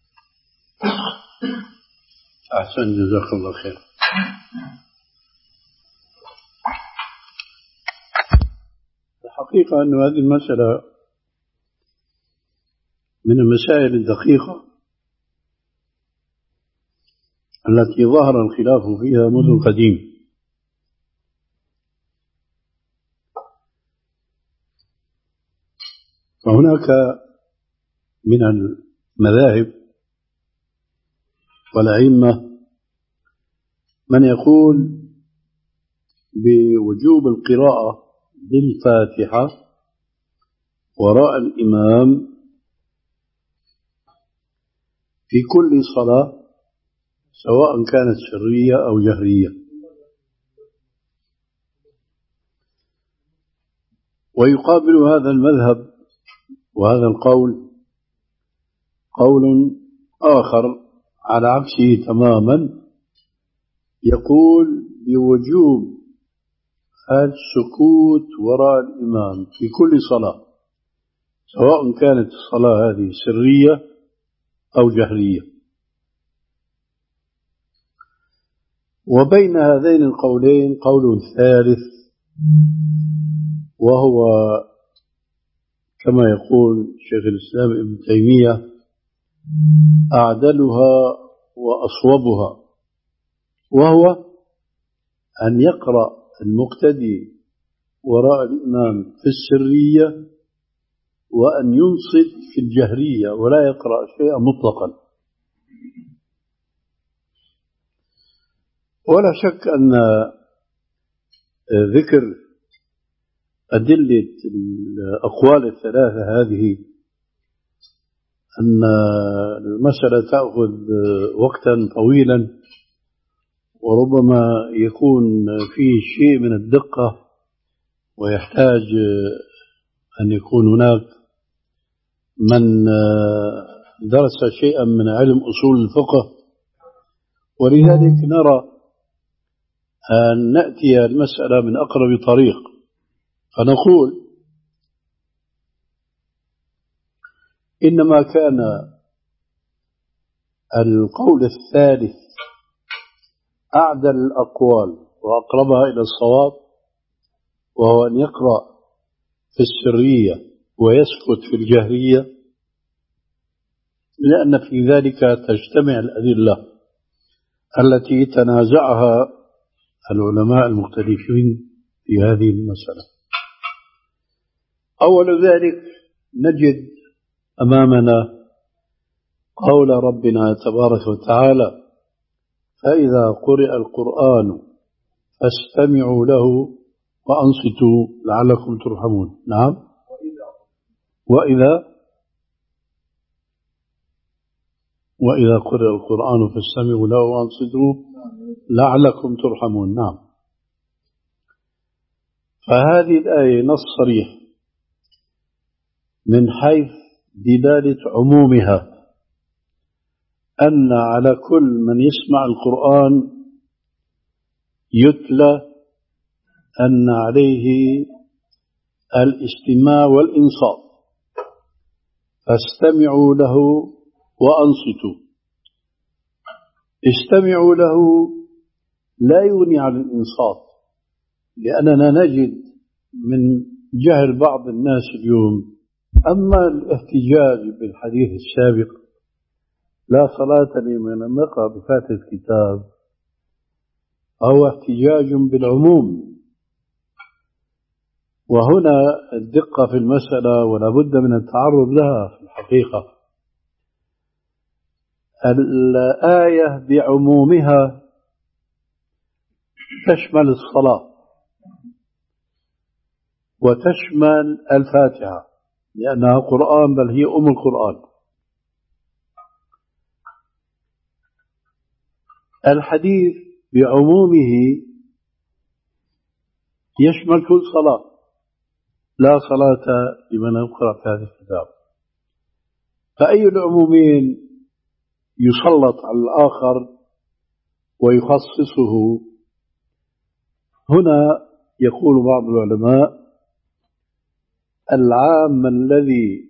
أحسن، جزاك الله خير. الحقيقة أن هذه المسألة من المسائل الدقيقة التي ظهر الخلاف فيها منذ القديم، فهناك من المذاهب والأئمة من يقول بوجوب القراءة بالفاتحة وراء الإمام في كل صلاة سواء كانت سرية أو جهرية. ويقابل هذا المذهب وهذا القول قول آخر على عكسه تماما، يقول بوجوب السكوت وراء الإمام في كل صلاة سواء كانت الصلاة هذه سرية أو جهرية. وبين هذين القولين قول ثالث، وهو كما يقول شيخ الإسلام ابن تيمية أعدلها وأصوبها، وهو أن يقرأ المقتدي وراء الإمام في السرية وأن ينصت في الجهرية ولا يقرأ شيئا مطلقا. ولا شك أن ذكر أدلة الأقوال الثلاثة هذه أن المسألة تأخذ وقتا طويلا، وربما يكون فيه شيء من الدقة، ويحتاج أن يكون هناك من درس شيئا من علم أصول الفقه. ولذلك نرى أن نأتي المسألة من أقرب طريق، فنقول إنما كان القول الثالث أعدل الأقوال وأقربها إلى الصواب، وهو أن يقرأ في السرية ويسكت في الجهرية، لأن في ذلك تجتمع الأدلة التي تنازعها العلماء المختلفين في هذه المسألة. أول ذلك نجد أمامنا قول ربنا تبارك وتعالى: فإذا قرئ القرآن فاستمعوا له وأنصتوا لعلكم ترحمون. نعم. وإذا وإذا قرئ القرآن فاستمعوا له وأنصتوا لعلكم ترحمون. نعم. فهذه الآية نص صريح من حيث دلالة عمومها أن على كل من يسمع القرآن يتلى أن عليه الاستماع والإنصات، فاستمعوا له وأنصتوا. استمعوا له لا يغني عن الإنصات، لأننا نجد من جهل بعض الناس اليوم أما الاحتجاج بالحديث السابق لا صلاة لمن لم يقرأ بفاتحة الكتاب أو احتجاج بالعموم. وهنا الدقة في المسألة ولا بد من التعرض لها في الحقيقة. الآية بعمومها تشمل الصلاة وتشمل الفاتحة لأنها قرآن، بل هي أم القرآن. الحديث بعمومه يشمل كل صلاة، لا صلاة لمن يقرأ في هذا الكتاب. فأي العمومين يسلط على الآخر ويخصصه؟ هنا يقول بعض العلماء العام الذي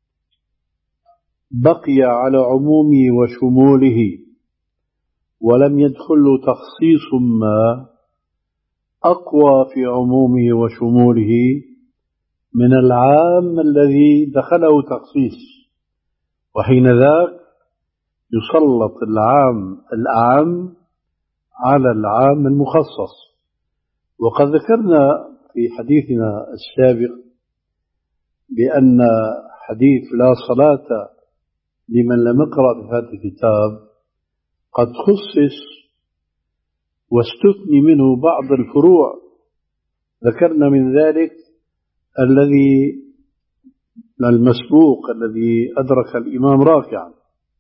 بقي على عمومه وشموله ولم يدخل تخصيص ما أقوى في عمومه وشموله من العام الذي دخله تخصيص، وحين ذاك يسلط العام الأعم على العام المخصص. وقد ذكرنا في حديثنا السابق بأن حديث لا صلاة لمن لم يقرأ بفاتحة الكتاب قد خصص واستثني منه بعض الفروع. ذكرنا من ذلك الذي المسبوق الذي أدرك الإمام راكعا،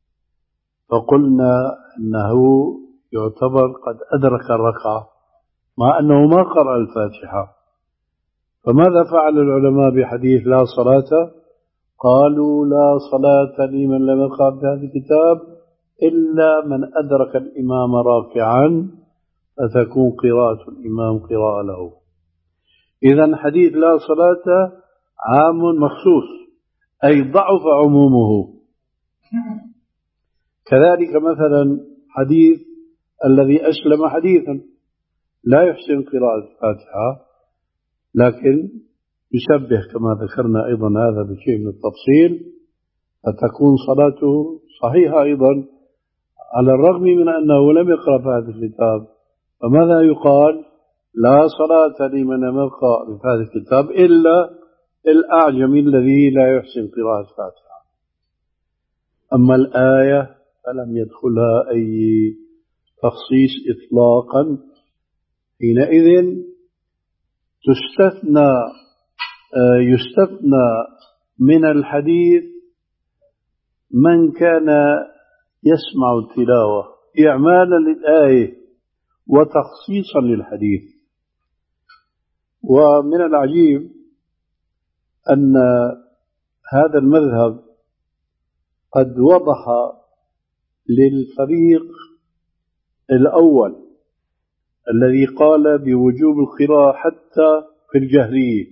فقلنا أنه يعتبر قد أدرك الركعة مع أنه ما قرأ الفاتحة. فماذا فعل العلماء بحديث لا صلاة؟ قالوا لا صلاة لمن لم يقرأ بهذا الكتاب إلا من أدرك الإمام راكعا فتكون قراءة الإمام قراءة له. إذن حديث لا صلاة عام مخصوص، أي ضعف عمومه. كذلك مثلا حديث الذي أسلم حديثا لا يحسن قراءة الفاتحة لكن يسبح كما ذكرنا أيضا هذا بشيء من التفصيل، فتكون صلاته صحيحة أيضا على الرغم من أنه لم يقرأ في هذا الكتاب. فماذا يقال؟ لا صلاة لمن لم يقرأ في هذا الكتاب إلا الأعجمي الذي لا يحسن قراءة الفاتحة. أما الآية فلم يدخلها أي تخصيص إطلاقا، حينئذ تستثنى يستثنى من الحديث من كان يسمع التلاوة إعمالا للآية وتخصيصا للحديث. ومن العجيب أن هذا المذهب قد وضح للفريق الأول الذي قال بوجوب القراءة حتى في الجهرية،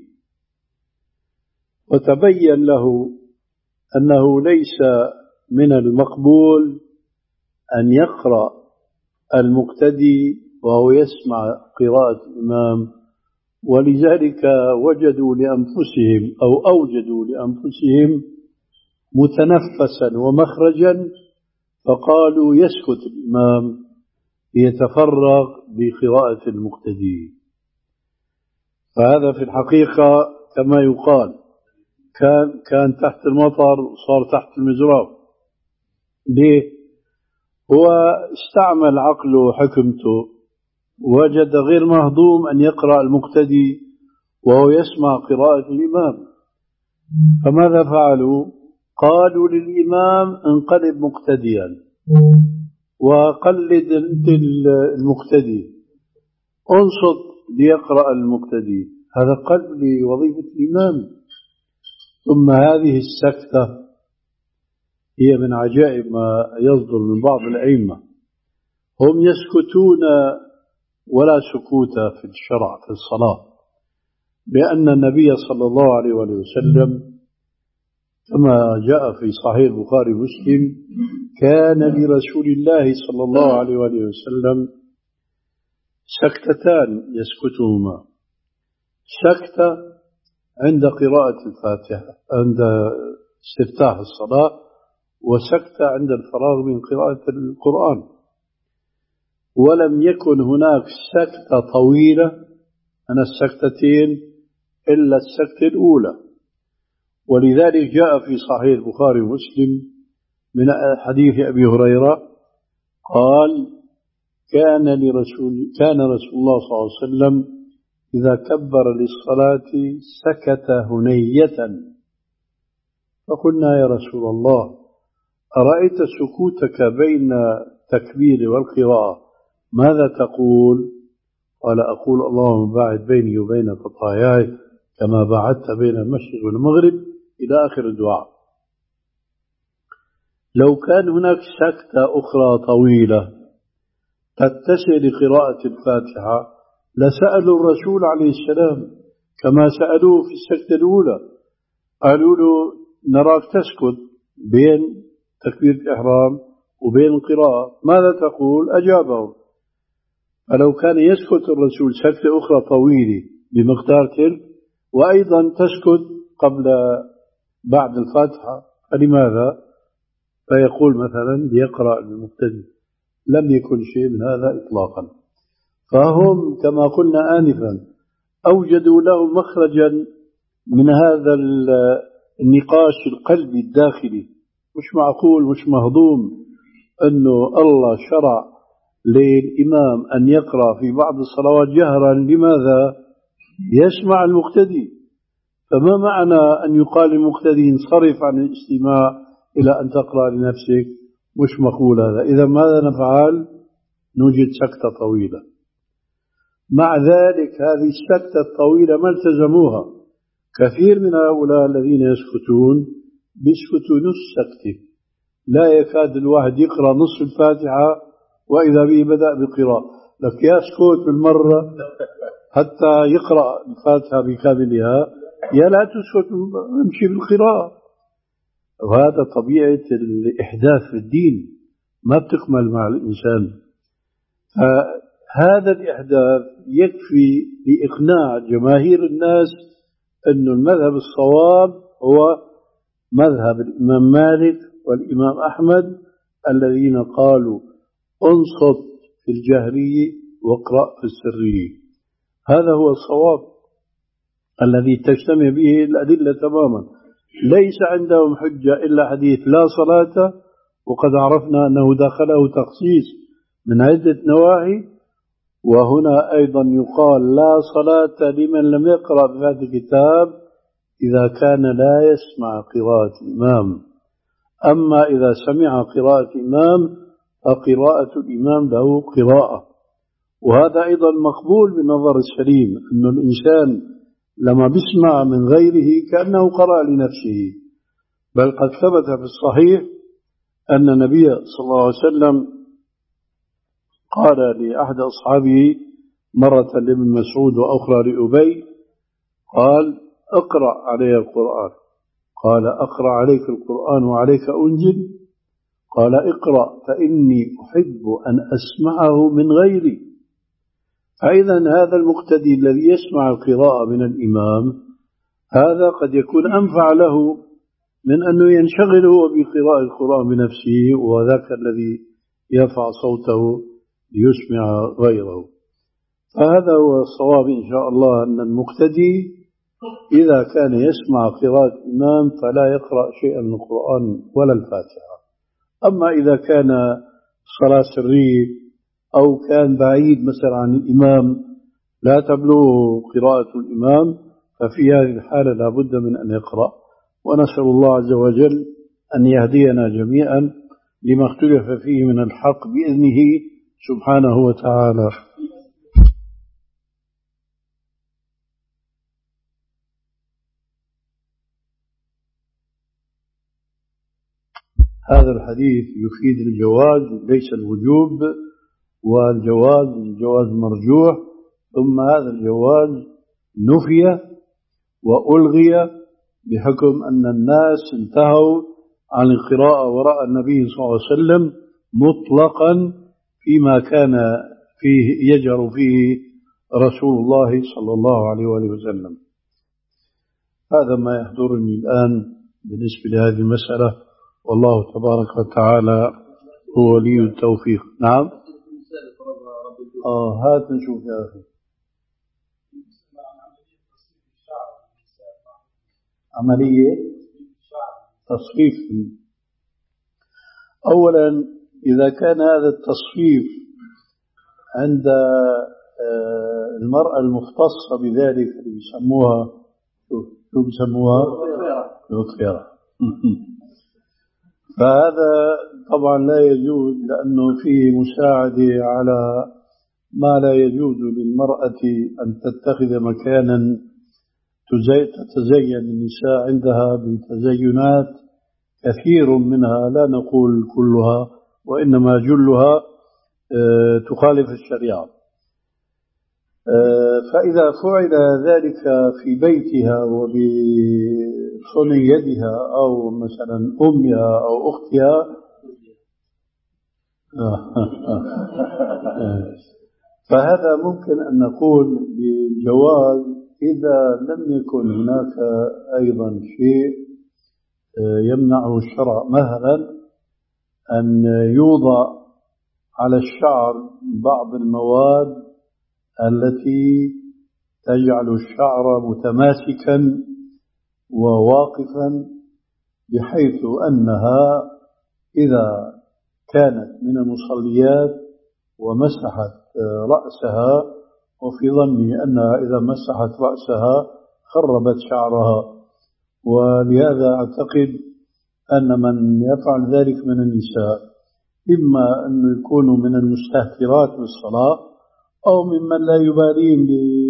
وتبين له أنه ليس من المقبول أن يقرأ المقتدي وهو يسمع قراءة الإمام، ولذلك وجدوا لأنفسهم أو أوجدوا لأنفسهم متنفسا ومخرجا فقالوا يسكت الإمام ليتفرغ بقراءة المقتدي. فهذا في الحقيقة كما يقال كان كان تحت المطر وصار تحت المزراب. ليه؟ هو استعمل عقله وحكمته، وجد غير مهضوم أن يقرأ المقتدي وهو يسمع قراءة الإمام، فماذا فعلوا؟ قالوا للإمام انقلب مقتديا وقلد المقتدي، انصت ليقرأ المقتدي، هذا قلب لوظيفة الإمام. ثم هذه السكتة هي من عجائب ما يصدر من بعض الأئمة، هم يسكتون ولا سكوت في الشرع في الصلاة، بأن النبي صلى الله عليه وسلم كما جاء في صحيح البخاري ومسلم كان لرسول الله صلى الله عليه وسلم سكتتان يسكتهما، سكتة عند قراءة الفاتحة عند استفتاح الصلاة، وسكتة عند الفراغ من قراءة القرآن، ولم يكن هناك سكتة طويلة عن السكتتين إلا السكتة الأولى. ولذلك جاء في صحيح البخاري ومسلم من حديث أبي هريرة قال كان لرسول كان رسول الله صلى الله عليه وسلم إذا كبر للصلاة سكت هنية، فقلنا يا رسول الله أرأيت سكوتك بين التكبير والقراءة ماذا تقول؟ قال أقول اللهم باعد بيني وبين خطاياي كما باعدت بين المشرق والمغرب إلى آخر الدعاء. لو كان هناك سكتة أخرى طويلة تتسع لقراءة الفاتحة لسألوا الرسول عليه السلام كما سألوه في السكتة الأولى، قالوا له نراك تسكت بين تكبير الإحرام وبين القراءة ماذا تقول؟ أجابه. فلو كان يسكت الرسول سكتة أخرى طويلة بمقدار تلك وأيضا تسكت قبل بعد الفاتحة فلماذا؟ فيقول مثلا ليقرأ المبتدئ، لم يكن شيء من هذا إطلاقا. فهم كما قلنا آنفا أوجدوا له مخرجا من هذا النقاش القلبي الداخلي، مش معقول مش مهضوم أنه الله شرع للإمام أن يقرأ في بعض الصلوات جهرا، لماذا؟ يسمع المقتدي. فما معنى أن يقال المقتدي انصرف عن الاستماع إلى أن تقرأ لنفسك؟ مش مقول هذا. إذا ماذا نفعل؟ نوجد سكتة طويلة. مع ذلك هذه السكتة الطويلة ما التزموها، كثير من هؤلاء الذين يسكتون بيسكتوا نص سكتة، لا يكاد الواحد يقرأ نصف الفاتحة وإذا به بدأ بقراءة، لك يسكت بالمرة حتى يقرأ الفاتحة بكاملها، يا لا تسكت امشي بالقراءة. وهذا طبيعة الإحداث في الدين ما بتكمل مع الإنسان. فهذا الإحداث يكفي لإقناع جماهير الناس أن المذهب الصواب هو مذهب الإمام مالك والإمام أحمد الذين قالوا انصت في الجهري واقرأ في السري. هذا هو الصواب الذي تجتمع به الأدلة تماما. ليس عندهم حجة إلا حديث لا صلاة، وقد عرفنا أنه دخله تخصيص من عدة نواحي. وهنا أيضا يقال لا صلاة لمن لم يقرأ بهذا الكتاب إذا كان لا يسمع قراءة الإمام. أما إذا سمع قراءة الإمام فقراءة الإمام له قراءة. وهذا أيضا مقبول بالنظر السليم، أن الإنسان لما بيسمع من غيره كأنه قرأ لنفسه. بل قد ثبت في الصحيح أن النبي صلى الله عليه وسلم قال لأحد أصحابه مرة لابن مسعود وأخرى لأبي، قال اقرأ علي القرآن. قال أقرأ عليك القرآن وعليك أنزل؟ قال اقرأ فإني أحب أن أسمعه من غيري. فإذا هذا المقتدي الذي يسمع القراءة من الإمام هذا قد يكون أنفع له من أنه ينشغل هو بقراءة القرآن بنفسه، وذاك الذي يرفع صوته ليسمع غيره. فهذا هو الصواب إن شاء الله، أن المقتدي إذا كان يسمع قراءة الإمام فلا يقرأ شيئا من القرآن ولا الفاتحة. أما إذا كان صلاة سرية أو كان بعيد مثلا عن الإمام لا تبلغه قراءة الإمام، ففي هذه الحالة لا بد من أن يقرأ. ونسأل الله عز وجل أن يهدينا جميعا لما اختلف فيه من الحق بإذنه سبحانه وتعالى. هذا الحديث يفيد الجواز ليس الوجوب، والجواز الجواز مرجوح، ثم هذا الجواز نفي وألغي بحكم أن الناس انتهوا عن القراءة وراء النبي صلى الله عليه وسلم مطلقا فيما كان فيه يجهر فيه رسول الله صلى الله عليه وآله وسلم. هذا ما يحضرني الآن بالنسبة لهذه المسألة، والله تبارك وتعالى هو ولي التوفيق. نعم. آه هات نشوف يا أخي. عملية تصفيف. أولا إذا كان هذا التصفيف عند المرأة المختصة بذلك اللي بيسموها شو بيسموها الخيار، فهذا طبعا لا يجوز، لأنه فيه مساعدة على ما لا يجوز للمرأة أن تتخذ مكانا تتزين النساء عندها بتزينات كثير منها، لا نقول كلها وإنما جلها تخالف الشريعة. فإذا فعل ذلك في بيتها وبصنع يدها أو مثلا أمها أو أختها فهذا ممكن أن نقول بالجواز إذا لم يكن هناك أيضا شيء يمنعه الشرع، مثلا أن يوضع على الشعر بعض المواد التي تجعل الشعر متماسكا وواقفا، بحيث أنها إذا كانت من المصليات ومسحت رأسها، وفي ظني أنها إذا مسحت رأسها خربت شعرها، ولهذا أعتقد أن من يفعل ذلك من النساء إما أن يكونوا من المستهترات بالصلاة أو ممن لا يبالين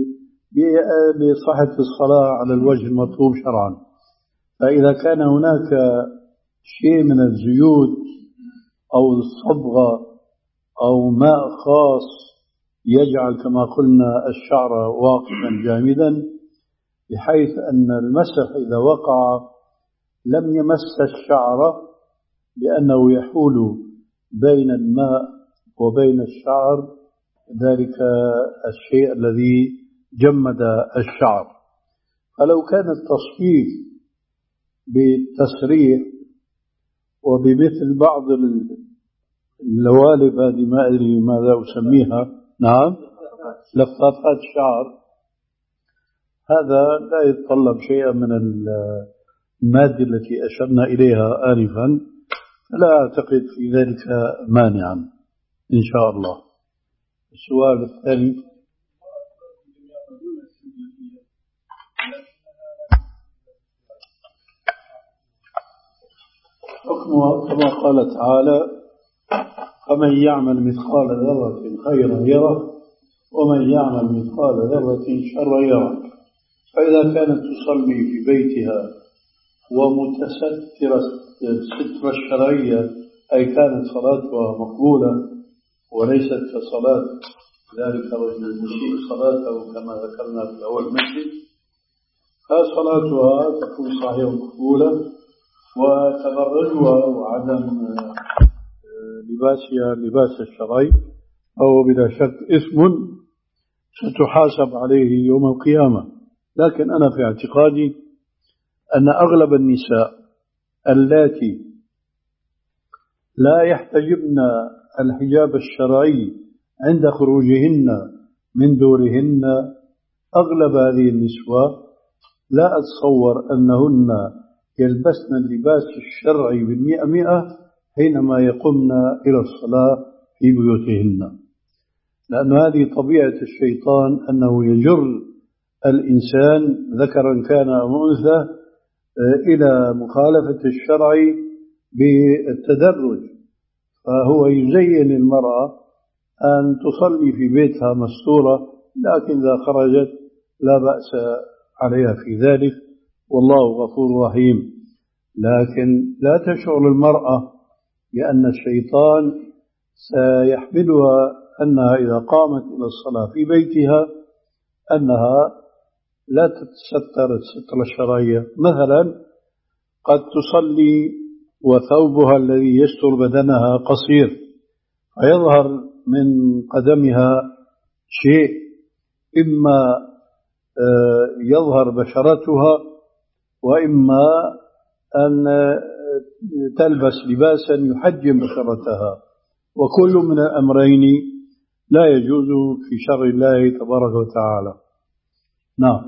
بصحة الصلاة على الوجه المطلوب شرعا. فإذا كان هناك شيء من الزيوت أو الصبغة أو ماء خاص يجعل كما قلنا الشعر واقفا جامدا، بحيث أن المسح إذا وقع لم يمس الشعر، لأنه يحول بين الماء وبين الشعر ذلك الشيء الذي جمد الشعر. فلو كان التصفيف بالتسريح وبمثل بعض اللوالب هذه ما أدري ماذا أسميها، نعم لفافات شعر، هذا لا يتطلب شيئا من المادة التي أشرنا إليها آنفا، لا أعتقد في ذلك مانعا إن شاء الله. السؤال الثاني: حكمها كما قال تعالى: فمن يعمل مثقال ذرة خيرا يره ومن يعمل مثقال ذرة شرا يره. فإذا كانت تصلي في بيتها ومتسترة السترة الشرعية، أي كانت صلاتها مقبولة وليست كصلاة ذلك الرجل المسيء صلاته كما ذكرنا في أول مسجد، فصلاتها تكون صحيحة مقبولة، وتبرجها وعدم لباسها لباس الشرعي أو بلا شك إثم ستحاسب عليه يوم القيامة. لكن أنا في اعتقادي أن أغلب النساء اللاتي لا يحتجبن الحجاب الشرعي عند خروجهن من دورهن، أغلب هذه النسوة لا أتصور أنهن يلبسن اللباس الشرعي بالمئة مئة حينما يقمن إلى الصلاة في بيوتهن، لأن هذه طبيعة الشيطان أنه يجر الإنسان ذكرا كان أم أنثى إلى مخالفة الشرع بالتدرج، فهو يزين المرأة أن تصلي في بيتها مستورة، لكن إذا خرجت لا بأس عليها في ذلك، والله غفور رحيم. لكن لا تشعر المرأة بأن الشيطان سيحملها أنها إذا قامت إلى الصلاة في بيتها أنها لا تتستر الستر الشرعية. مثلا قد تصلي وثوبها الذي يستر بدنها قصير، فيظهر من قدمها شيء، إما يظهر بشرتها وإما أن تلبس لباسا يحجم بشرتها، وكل من الأمرين لا يجوز في شرع الله تبارك وتعالى. نعم.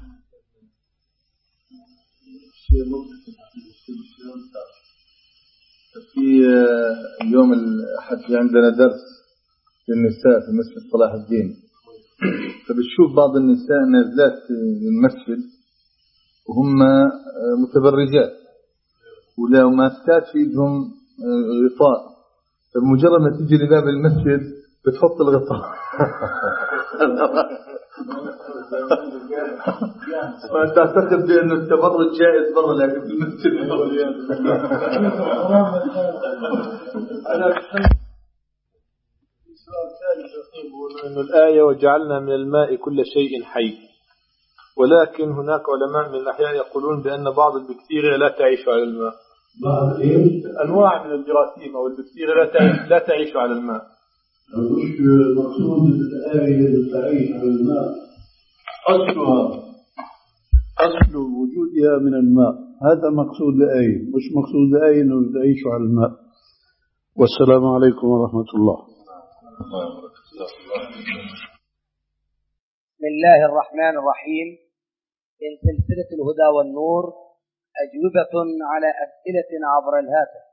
في يوم الأحد عندنا درس للنساء في مسجد صلاح الدين، فبتشوف بعض النساء نازلات المسجد وهم متبرجات ولو ماسكات في ايدهم غطاء، فبمجرد ما تيجي لباب المسجد بتحط الغطاء. ما تعتقد بأنه التبرج جائز برا لكن في المسجد أنا أن الآية وجعلنا من الماء كل شيء حي، ولكن هناك علماء من الأحياء يقولون بأن بعض البكتيريا لا تعيش على الماء. أنواع من الجراثيم أو البكتيريا لا تعيش لا تعيش على الماء. مش مقصود الآية تعيش على الماء، أصلها أصل وجودها من الماء، هذا مقصود الآية، مش مقصود الآية أنه تعيش على الماء. والسلام عليكم ورحمة الله. بسم الله الرحمن الرحيم. من سلسلة الهدى والنور أجوبة على أسئلة عبر الهاتف.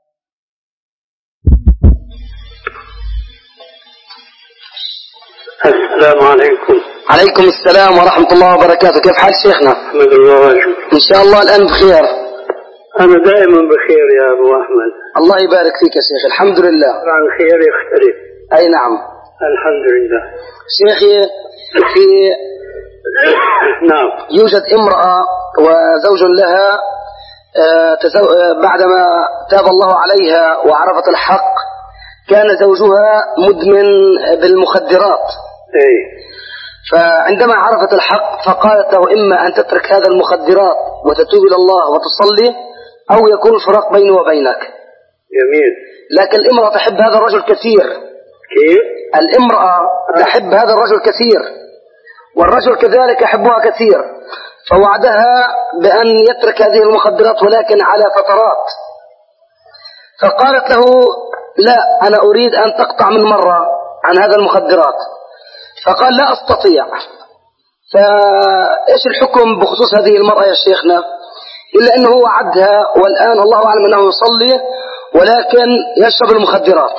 السلام عليكم. عليكم السلام ورحمة الله وبركاته. كيف حال شيخنا؟ أحمد الله وشكرا. إن شاء الله الآن بخير. أنا دائما بخير يا أبو أحمد. الله يبارك فيك يا شيخ. الحمد لله. طبعا الخير يختلف. أي نعم. الحمد لله. شيخي في نعم. يوجد امرأة وزوج لها بعدما تاب الله عليها وعرفت الحق كان زوجها مدمن بالمخدرات. أي. فعندما عرفت الحق فقالت له إما أن تترك هذا المخدرات وتتوب إلى الله وتصلي أو يكون الفراق بيني وبينك. جميل. لكن الامرأة تحب هذا الرجل كثير. كيف؟ الامرأة تحب هذا الرجل كثير والرجل كذلك يحبها كثير، فوعدها بأن يترك هذه المخدرات ولكن على فترات، فقالت له لا أنا أريد أن تقطع من مرة عن هذا المخدرات، فقال لا أستطيع. فإيش الحكم بخصوص هذه المرأة يا شيخنا؟ إلا أنه وعدها والآن الله أعلم أنه يصلي ولكن يشرب المخدرات.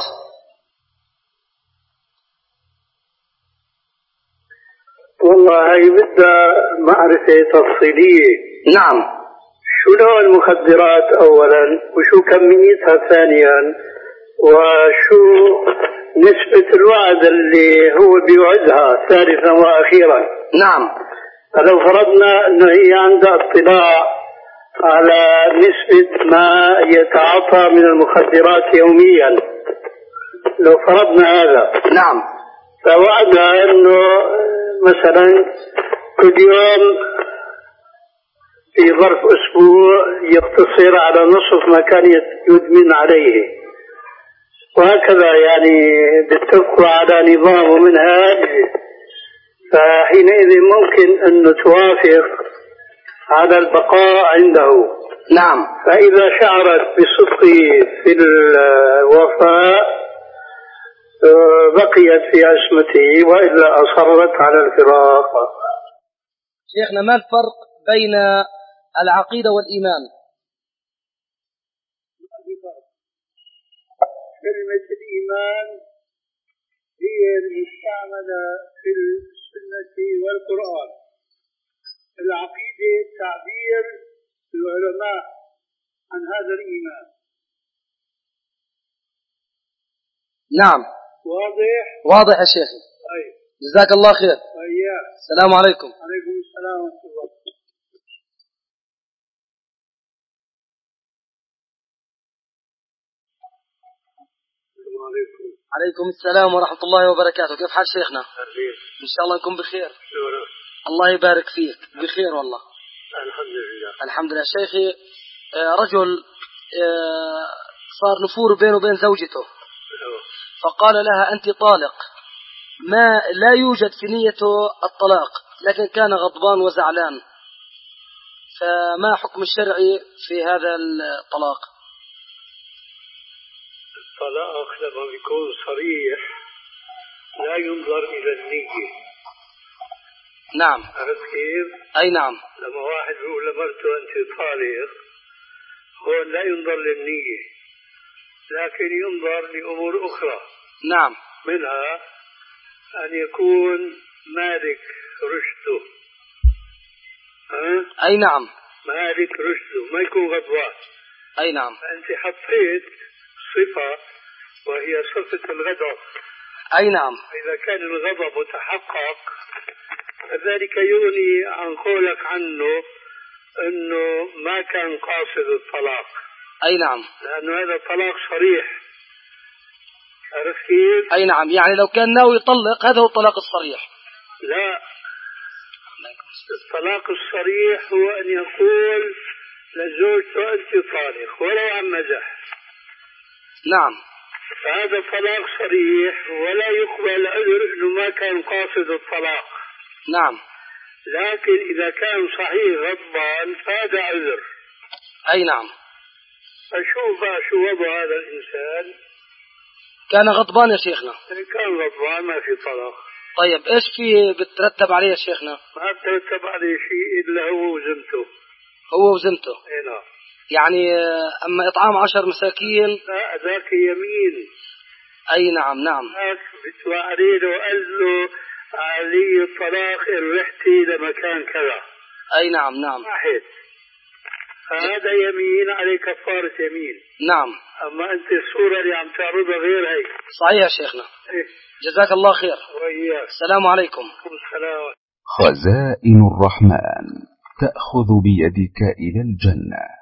والله هي بدها معرفة تفصيلية. نعم. شو نوع المخدرات أولا، وشو كميتها ثانيا، وشو نسبة الوعد اللي هو بيوعدها ثالثا وأخيرا. نعم. فلو فرضنا أنه هي عندها اطلاع على نسبة ما يتعاطى من المخدرات يوميا، لو فرضنا هذا. نعم. فوعدها أنه مثلا كل يوم في ظرف أسبوع يقتصر على نصف ما كان يدمن عليه، وهكذا يعني بيتفقوا على نظام ومنهاج، فحينئذ ممكن أن توافق على البقاء عنده. نعم. فإذا شعرت بصدقه في الوفاء بقيت في عصمته، وإلا أصرت على الفراق. شيخنا ما الفرق بين العقيدة والإيمان؟ كلمة الإيمان النية المستعملة في السنة والقرآن. العقيدة تعبير العلماء عن هذا الإيمان. نعم. واضح؟ واضح يا شيخ. طيب. جزاك الله خير. وإياك. السلام عليكم. عليكم السلام ورحمة الله. عليكم. عليكم السلام ورحمة الله وبركاته. كيف حال شيخنا؟ بخير. إن شاء الله نكون بخير. شكرا. الله يبارك فيك. بخير والله. الحمد لله. الحمد لله. شيخي رجل صار نفور بينه وبين زوجته، فقال لها أنت طالق، ما لا يوجد في نيته الطلاق، لكن كان غضبان وزعلان، فما حكم الشرعي في هذا الطلاق؟ الطلاق لما بيكون صريح لا ينظر إلى النية. نعم. عرفت كيف؟ أي نعم. لما واحد يقول لمرته أنت طالق، هون لا ينظر للنية، لكن ينظر لأمور أخرى. نعم. منها أن يكون مالك رشده. ها؟ أي نعم. مالك رشده، ما يكون غضبان. أي نعم. أنت حطيت صفة وهي صفة الغضب. أي نعم. إذا كان الغضب متحقق فذلك يغني عن قولك عنه أنه ما كان قاصد الطلاق. أي نعم. لأنه هذا طلاق صريح. عرفت كيف؟ أي نعم. يعني لو كان ناوي يطلق هذا هو الطلاق الصريح. لا، الطلاق الصريح هو أن يقول لزوجته أنت طالق ولو عن مزح. نعم. فهذا طلاق صريح ولا يقبل عذر أنه ما كان قاصد الطلاق. نعم. لكن إذا كان صحيح غضبان فهذا عذر. أي نعم. فشوف شو وضع هذا الإنسان. كان غضبان يا شيخنا. كان غضبان ما في طلاق. طيب إيش في بترتب عليه يا شيخنا؟ ما بترتب عليه شيء إلا هو وزمته. هو وزمته. إيه نعم. يعني أما إطعام عشر مساكين لا، ذاك يمين. أي نعم. نعم. ذاك بتوى عليه لو قال له علي الطلاق إن رحتي لمكان كذا. أي نعم. نعم. واحد. فهذا يمين عليه كفارة يمين. نعم. أما أنت الصورة اللي عم تعرضها غير هي. صحيح يا شيخنا. إيه؟ جزاك الله خير. وإياك. السلام عليكم. السلام. خزائن الرحمن تأخذ بيدك إلى الجنة.